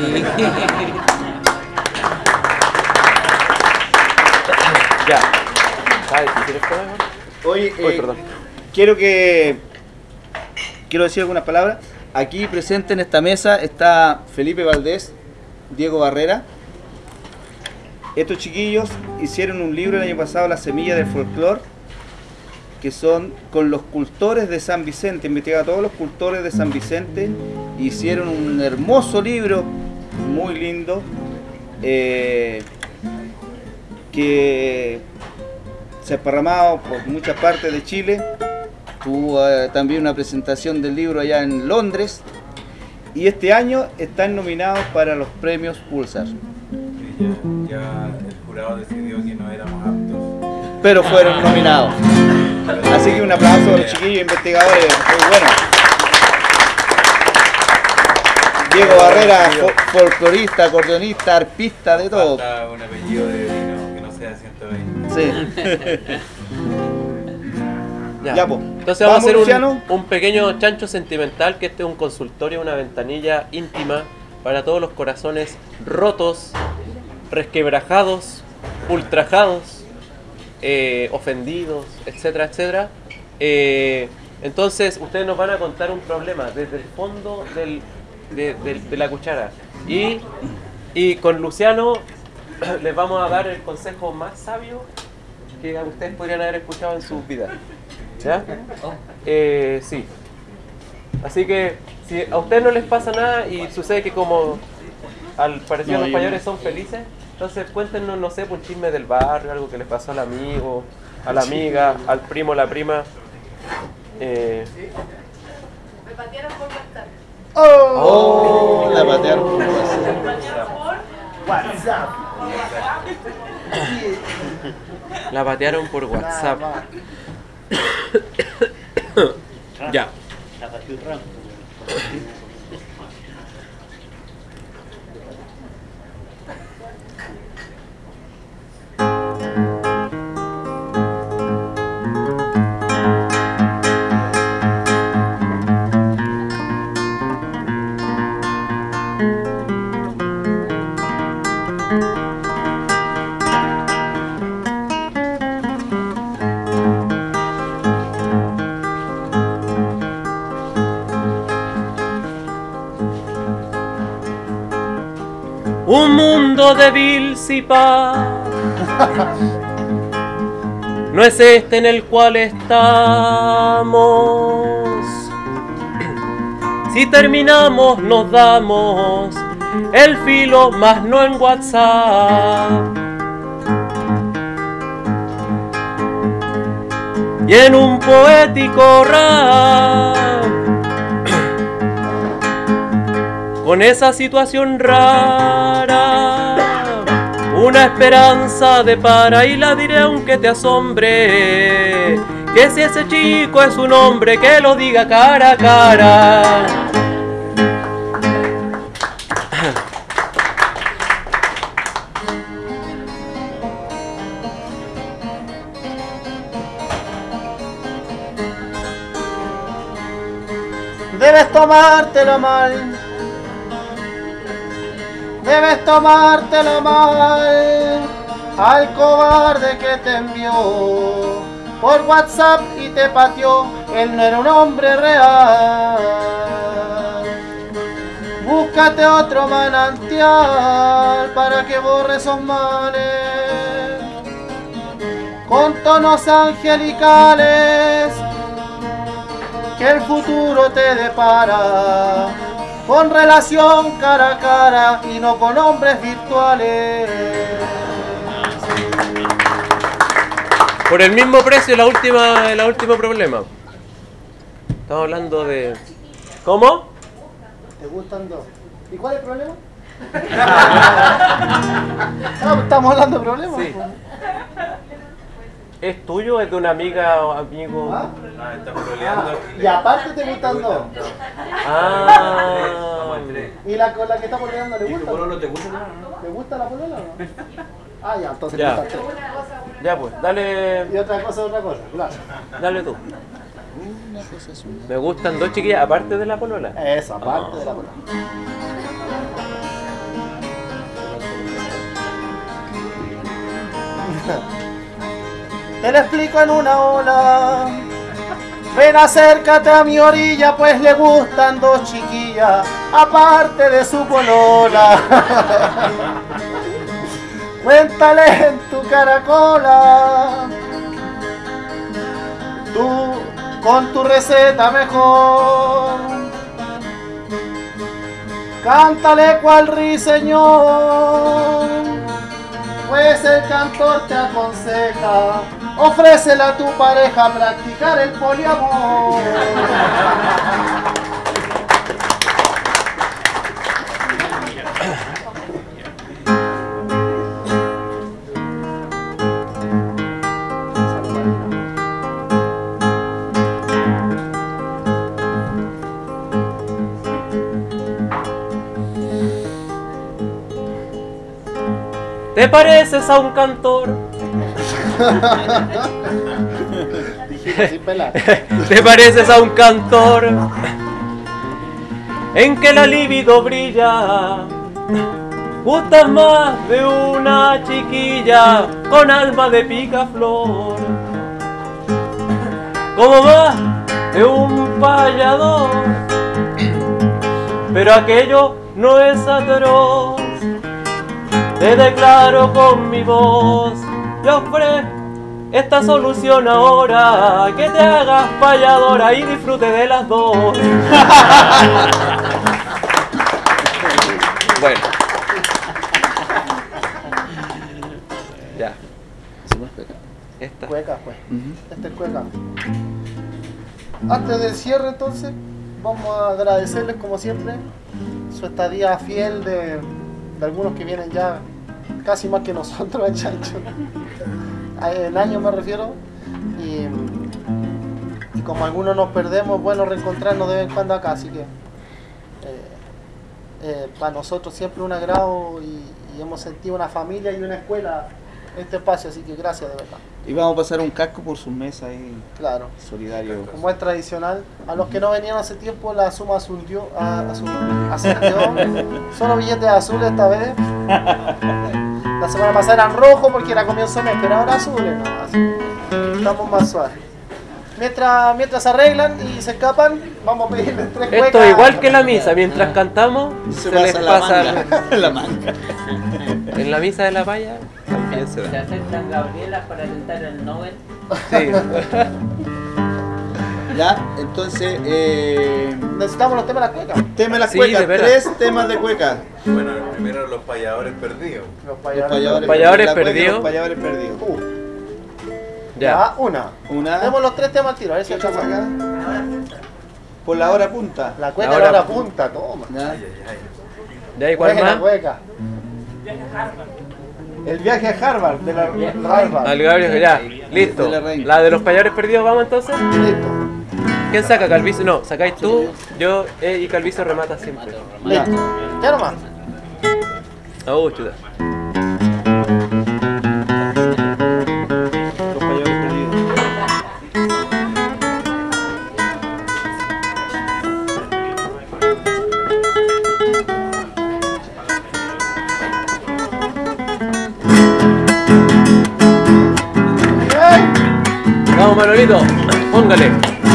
Ya. ¿Está difícil esto, mejor? Oye, Uy, eh, perdón. quiero que quiero decir algunas palabras. Aquí presente en esta mesa está Felipe Valdés, Diego Barrera. Estos chiquillos hicieron un libro el año pasado, La Semilla del Folclor, que son con los cultores de San Vicente. Investigaron a todos los cultores de San Vicente, hicieron un hermoso libro, muy lindo, eh, que se ha esparramado por muchas partes de Chile. Tuvo eh, también una presentación del libro allá en Londres, y este año están nominados para los premios Pulsar. Ya, ya el jurado decidió que no éramos aptos. Pero fueron nominados. Así que un aplauso a los chiquillos investigadores, muy bueno. Diego Barrera, fo folclorista, acordeonista, arpista, de todo. Falta un apellido de vino que no sea ciento veinte. Sí. Ya, Ya, po. Entonces vamos, Vamos, a hacer Luciano. un, un pequeño chancho sentimental, que este es un consultorio, una ventanilla íntima para todos los corazones rotos, resquebrajados, ultrajados, eh, ofendidos, etcétera, etcétera. Eh, entonces ustedes nos van a contar un problema desde el fondo del, de, de, de la cuchara. Y, y con Luciano les vamos a dar el consejo más sabio que ustedes podrían haber escuchado en sus vidas. ¿Ya? Eh, sí. Así que si a ustedes no les pasa nada y sucede que como al parecer No, los yo españoles no. son felices, entonces cuéntenos, no sé, un chisme del barrio, algo que les pasó al amigo, a la amiga, al primo, la prima. Eh, Me patearon por WhatsApp. Oh, la patearon por Me WhatsApp. patearon por WhatsApp. la patearon por WhatsApp. Ya. Un mundo débil sin paz no es este en el cual estamos. Si terminamos nos damos el filo, más no en WhatsApp. Y en un poético rap, con esa situación rara, una esperanza de para, y la diré aunque te asombre, que si ese chico es un hombre, que lo diga cara a cara. Debes tomártelo mal. Debes tomártelo mal al cobarde que te envió por WhatsApp y te pateó. Él no era un hombre real. Búscate otro manantial para que borre esos males con tonos angelicales que el futuro te depara, con relación cara a cara y no con hombres virtuales. Por el mismo precio, la última, el último problema. Estamos hablando de... ¿Cómo? ¿Te gustan dos? ¿Y cuál es el problema? No, estamos hablando de problemas. Sí. ¿Es tuyo o es de una amiga o amigo? ¿Ah? Ah, estamos peleando. Y aparte te gustan dos. Ah. ¿Y la con la que está pololeando le ¿Y tu gusta? pololo te gusta? ¿Le gusta la polola o no? Ah, ya, entonces Ya. le gustan tres. Ya pues, dale, Y otra cosa, otra cosa, claro. dale tú. Me gustan dos chiquillas aparte de la polola. Esa parte de la polola. Te lo explico en una ola. Ven, acércate a mi orilla, pues le gustan dos chiquillas, aparte de su polola. Cuéntale en tu caracola, tú con tu receta mejor. Cántale cual ruiseñor, pues el cantor te aconseja, ofrécele a tu pareja practicar el poliamor. ¿Te pareces a un cantor? Dijimos sin pelar. ¿Te pareces a un cantor en que la libido brilla? Gustas más de una chiquilla con alma de picaflor, como más de un payador, pero aquello no es atroz. Te declaro con mi voz, yo ofrezco esta solución ahora, que te hagas payadora y disfrute de las dos. Bueno. Ya. Esta. Cueca, pues. Este es cueca. Antes del cierre, entonces, vamos a agradecerles, como siempre, su estadía fiel de, de algunos que vienen ya casi más que nosotros, chancho. En años me refiero. Y, y como algunos nos perdemos, bueno reencontrarnos de vez en cuando acá, así que eh, eh, para nosotros siempre un agrado y, y hemos sentido una familia y una escuela este espacio, así que gracias de verdad. Y vamos a pasar un casco por sus mesas ahí, Claro. solidario. Como es tradicional, a los que no venían hace tiempo la suma ascendió, a, asu- ascendió. Solo billetes azules esta vez. La semana pasada eran rojos porque era comienzo de mes, pero ahora azules, no, así. Estamos más suaves. Mientras, mientras se arreglan y se escapan, vamos a pedirles tres Esto cuecas. es igual que la misa, mientras cantamos se, les la pasa manga. La manga. en la misa de la paya también se Se da. aceptan Gabriela para tentar el Nobel. Sí. Ya, entonces, eh, Necesitamos los temas de la cueca. tema de las Sí, cuecas, de veras. tres temas de cueca. Bueno, primero los payadores perdidos. Los Los payadores. payadores la cueca y perdidos. Los payadores perdidos. Uh, Ya. ya, una. Una, Tenemos los tres temas al tiro, a ver si ¿qué otra alcanza. acá? Por la hora punta. La cueca La la hora hora punta, toma. Ya. ¿Ya hay cuál Buena más? cueca. El viaje a Harvard de la Harvard. Al Gabriel, ya, listo. De la reina. La de los payadores perdidos, vamos entonces. Listo. ¿Quién saca? Calvicio, no, sacáis tú, yo eh, y Calvicio remata siempre. Listo. Ya nomás. Oh, chuta. Los payadores perdidos. Vamos, Manolito, póngale.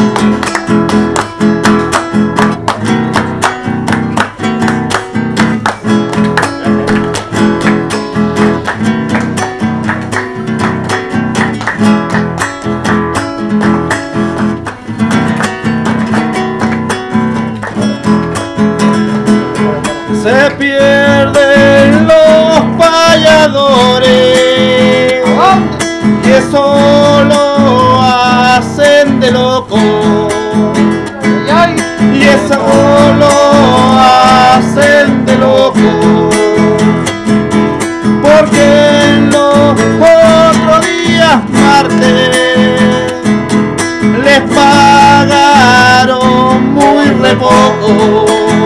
Se pierden los payadores que solo hacen de loco, y que solo hacen de loco, porque en los otros días martes les pagaron muy re poco.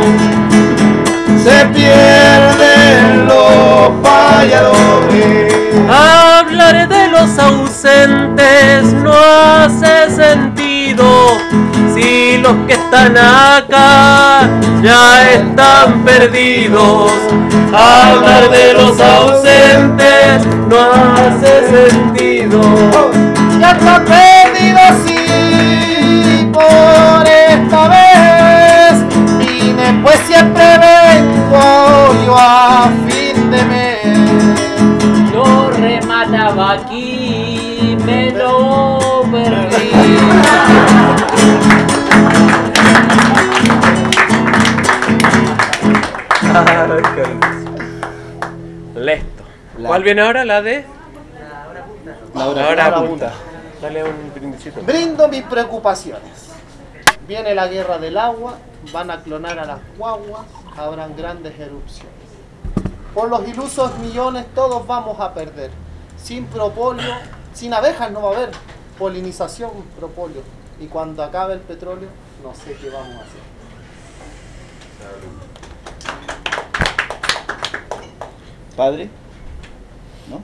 Se pierden los payadores. Hablar de los ausentes no hace sentido si los que están acá ya están perdidos. Hablar de los ausentes no hace sentido. Ya están perdidos, sí, por esta vez vine, pues siempre vengo yo a fin de mes. Yo remataba aquí, me lo perdí. Listo. ¿Cuál viene ahora? ¿La de? La hora, La hora la hora punta. Dale un brindisito. Brindo mis preocupaciones. Viene la guerra del agua, van a clonar a las guaguas, habrán grandes erupciones. Por los ilusos millones todos vamos a perder. Sin propóleo, sin abejas no va a haber polinización, propóleo. Y cuando acabe el petróleo, no sé qué vamos a hacer. Padre, ¿no?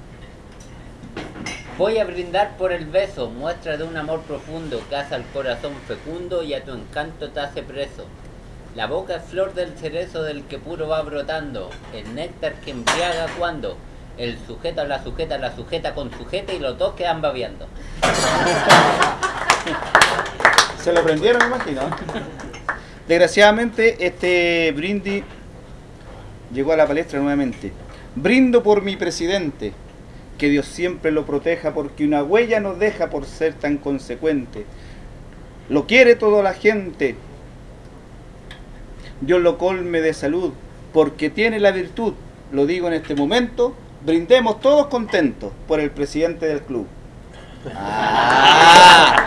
Voy a brindar por el beso, muestra de un amor profundo que hace al corazón fecundo y a tu encanto te hace preso. La boca es flor del cerezo del que puro va brotando, el néctar que embriaga cuando el sujeto a la sujeta, la sujeta con sujeta y los dos quedan babeando. Se lo prendieron, me imagino. Desgraciadamente, este brindis llegó a la palestra nuevamente. Brindo por mi presidente, que Dios siempre lo proteja, porque una huella nos deja por ser tan consecuente. Lo quiere toda la gente, Dios lo colme de salud, porque tiene la virtud. Lo digo en este momento, brindemos todos contentos por el presidente del club. Ah.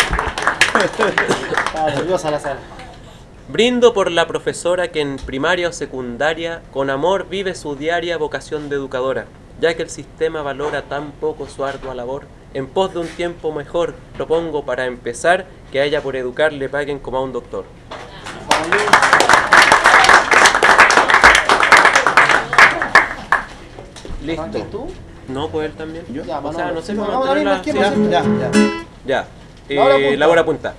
Brindo por la profesora que en primaria o secundaria con amor vive su diaria vocación de educadora, ya que el sistema valora tan poco su ardua labor. En pos de un tiempo mejor, propongo para empezar que a ella por educar le paguen como a un doctor. Listo. ¿Tú? No, pues él también. ¿Yo? O sea, no sé No, cómo no, mantener no, la... ¿qué sí, pasa? Ya, ya, ya. Ya. La hora Eh, punta. la hora punta.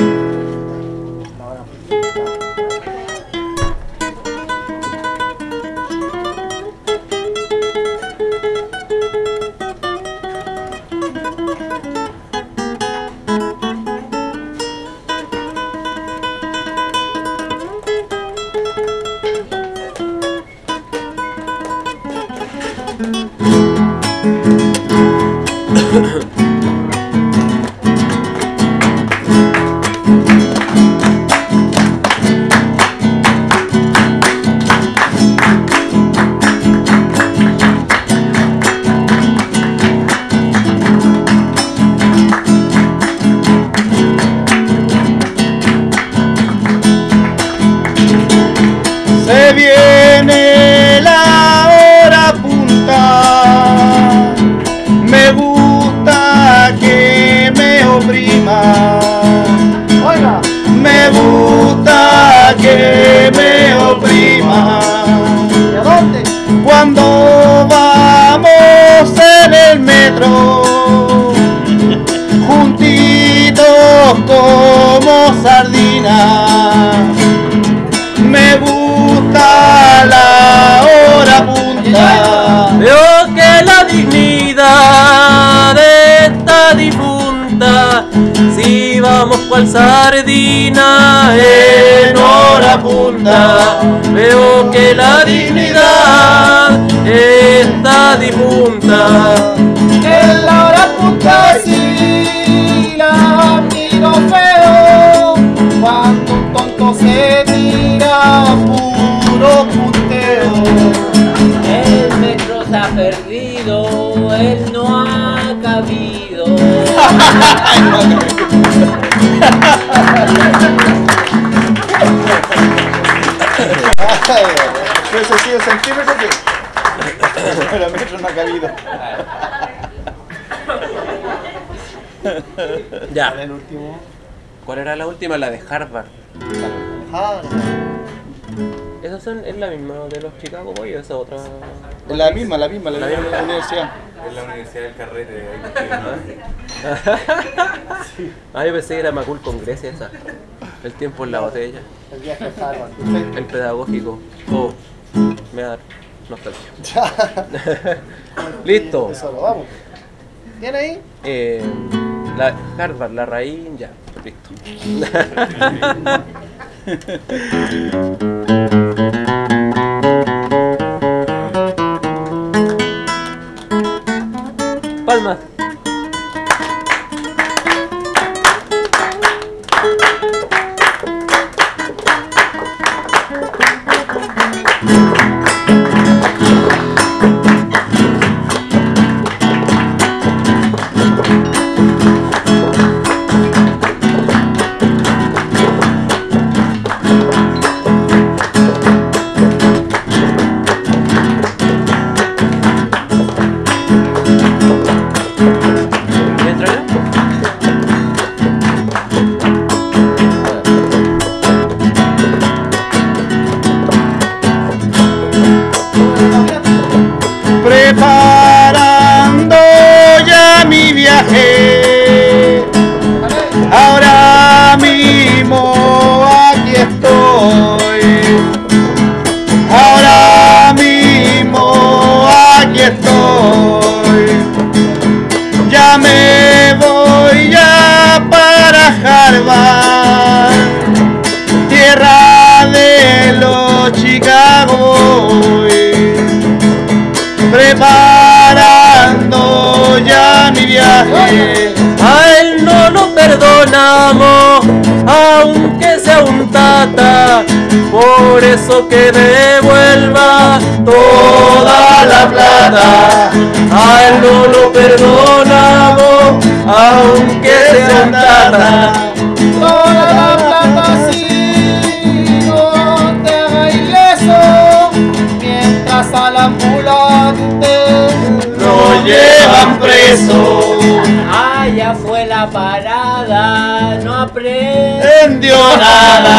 Se viene la hora punta, me gusta que me oprima, Oiga, me gusta que me oprima. ¿y a dónde? Cuando vamos en el metro, juntitos como sardinas, me gusta la hora punta. Veo que la dignidad de esta difunta cual sardina en hora punta. Veo que la dignidad está difunta. En la hora punta sí la miro feo, cuando un tonto se tira puro punteo. El metro se ha perdido, él no ha cabido. Eso sí, el centímetro que... Pero metro no ha cabido. Ya. El último. ¿Cuál era la última? La de Harvard. Harvard. ¿Esa son, es la misma de los Chicago Boys o esa otra? La misma, la misma, la, La misma misma. universidad. Es la Universidad del Carrete. Ah, yo pensé que era Macul con Grecia esa. El tiempo en la botella. El viaje a Harvard. El pedagógico. Oh, me da nostalgia. Listo. Eso lo vamos. ¿Tiene ahí? Eh, la Harvard, la raíz, ya. Listo. Palmas. ¿Entra ya? Preparando ya mi viaje, ahora mismo aquí estoy, ahora mismo aquí estoy, ya me voy ya para Harvard, tierra de los Chicago Boys, preparando ya mi viaje. A él no lo perdonamos, aunque sea un tata. Por eso que devuelva toda la plata. A él no lo perdonamos, aunque sea un tata. Toda la plata sí, no te haga ileso, mientras al ambulante Lo llevan preso, Allá fue la parada, no aprende. entendió nada.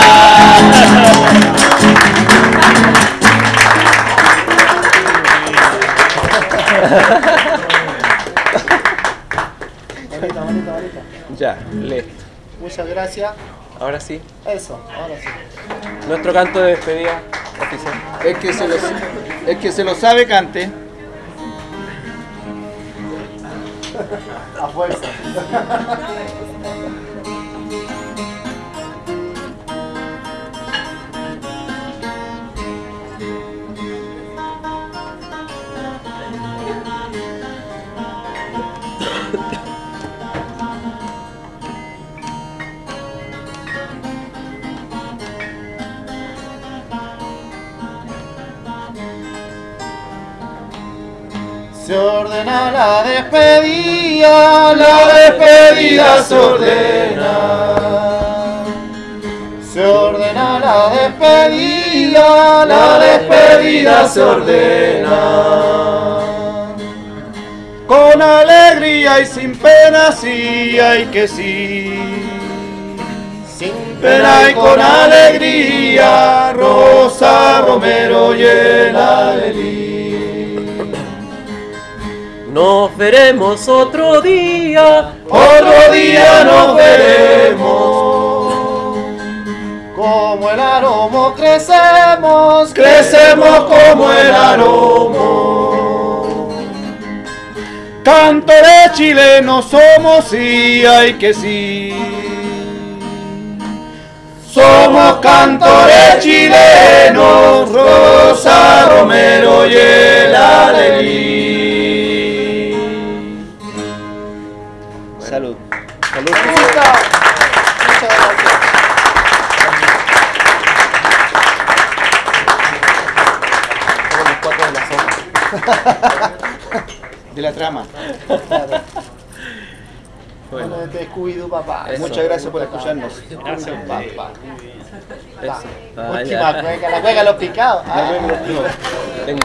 Bonita, bonita, bonita. Ya, listo. Muchas gracias. Ahora sí, Eso, ahora sí. nuestro canto de despedida oficial. Es que se lo, es que se lo sabe, cante. A fuerza. Se ordena la despedida, la despedida se ordena. Se ordena la despedida, la despedida se ordena. Con alegría y sin pena, sí hay que sí. Sin Pena y con alegría, Rosa Romero llena de lis. Nos veremos otro día, Otro día nos veremos. como el aromo crecemos, Crecemos como el aromo. Cantores chilenos somos, sí hay que sí. Somos cantores chilenos, Rosa Romero y el Alelí. Salud. Salud. Muchas gracias. Los cuatro de la sombra. De la trama. Claro. Bueno. Bueno, este es Scooby-Doo, papá. Eso. Muchas gracias por escucharnos. Gracias. Papá. Eso. Ah, Última ya. cueca, la cueca de los picados. Nos Ah. vemos. Tengo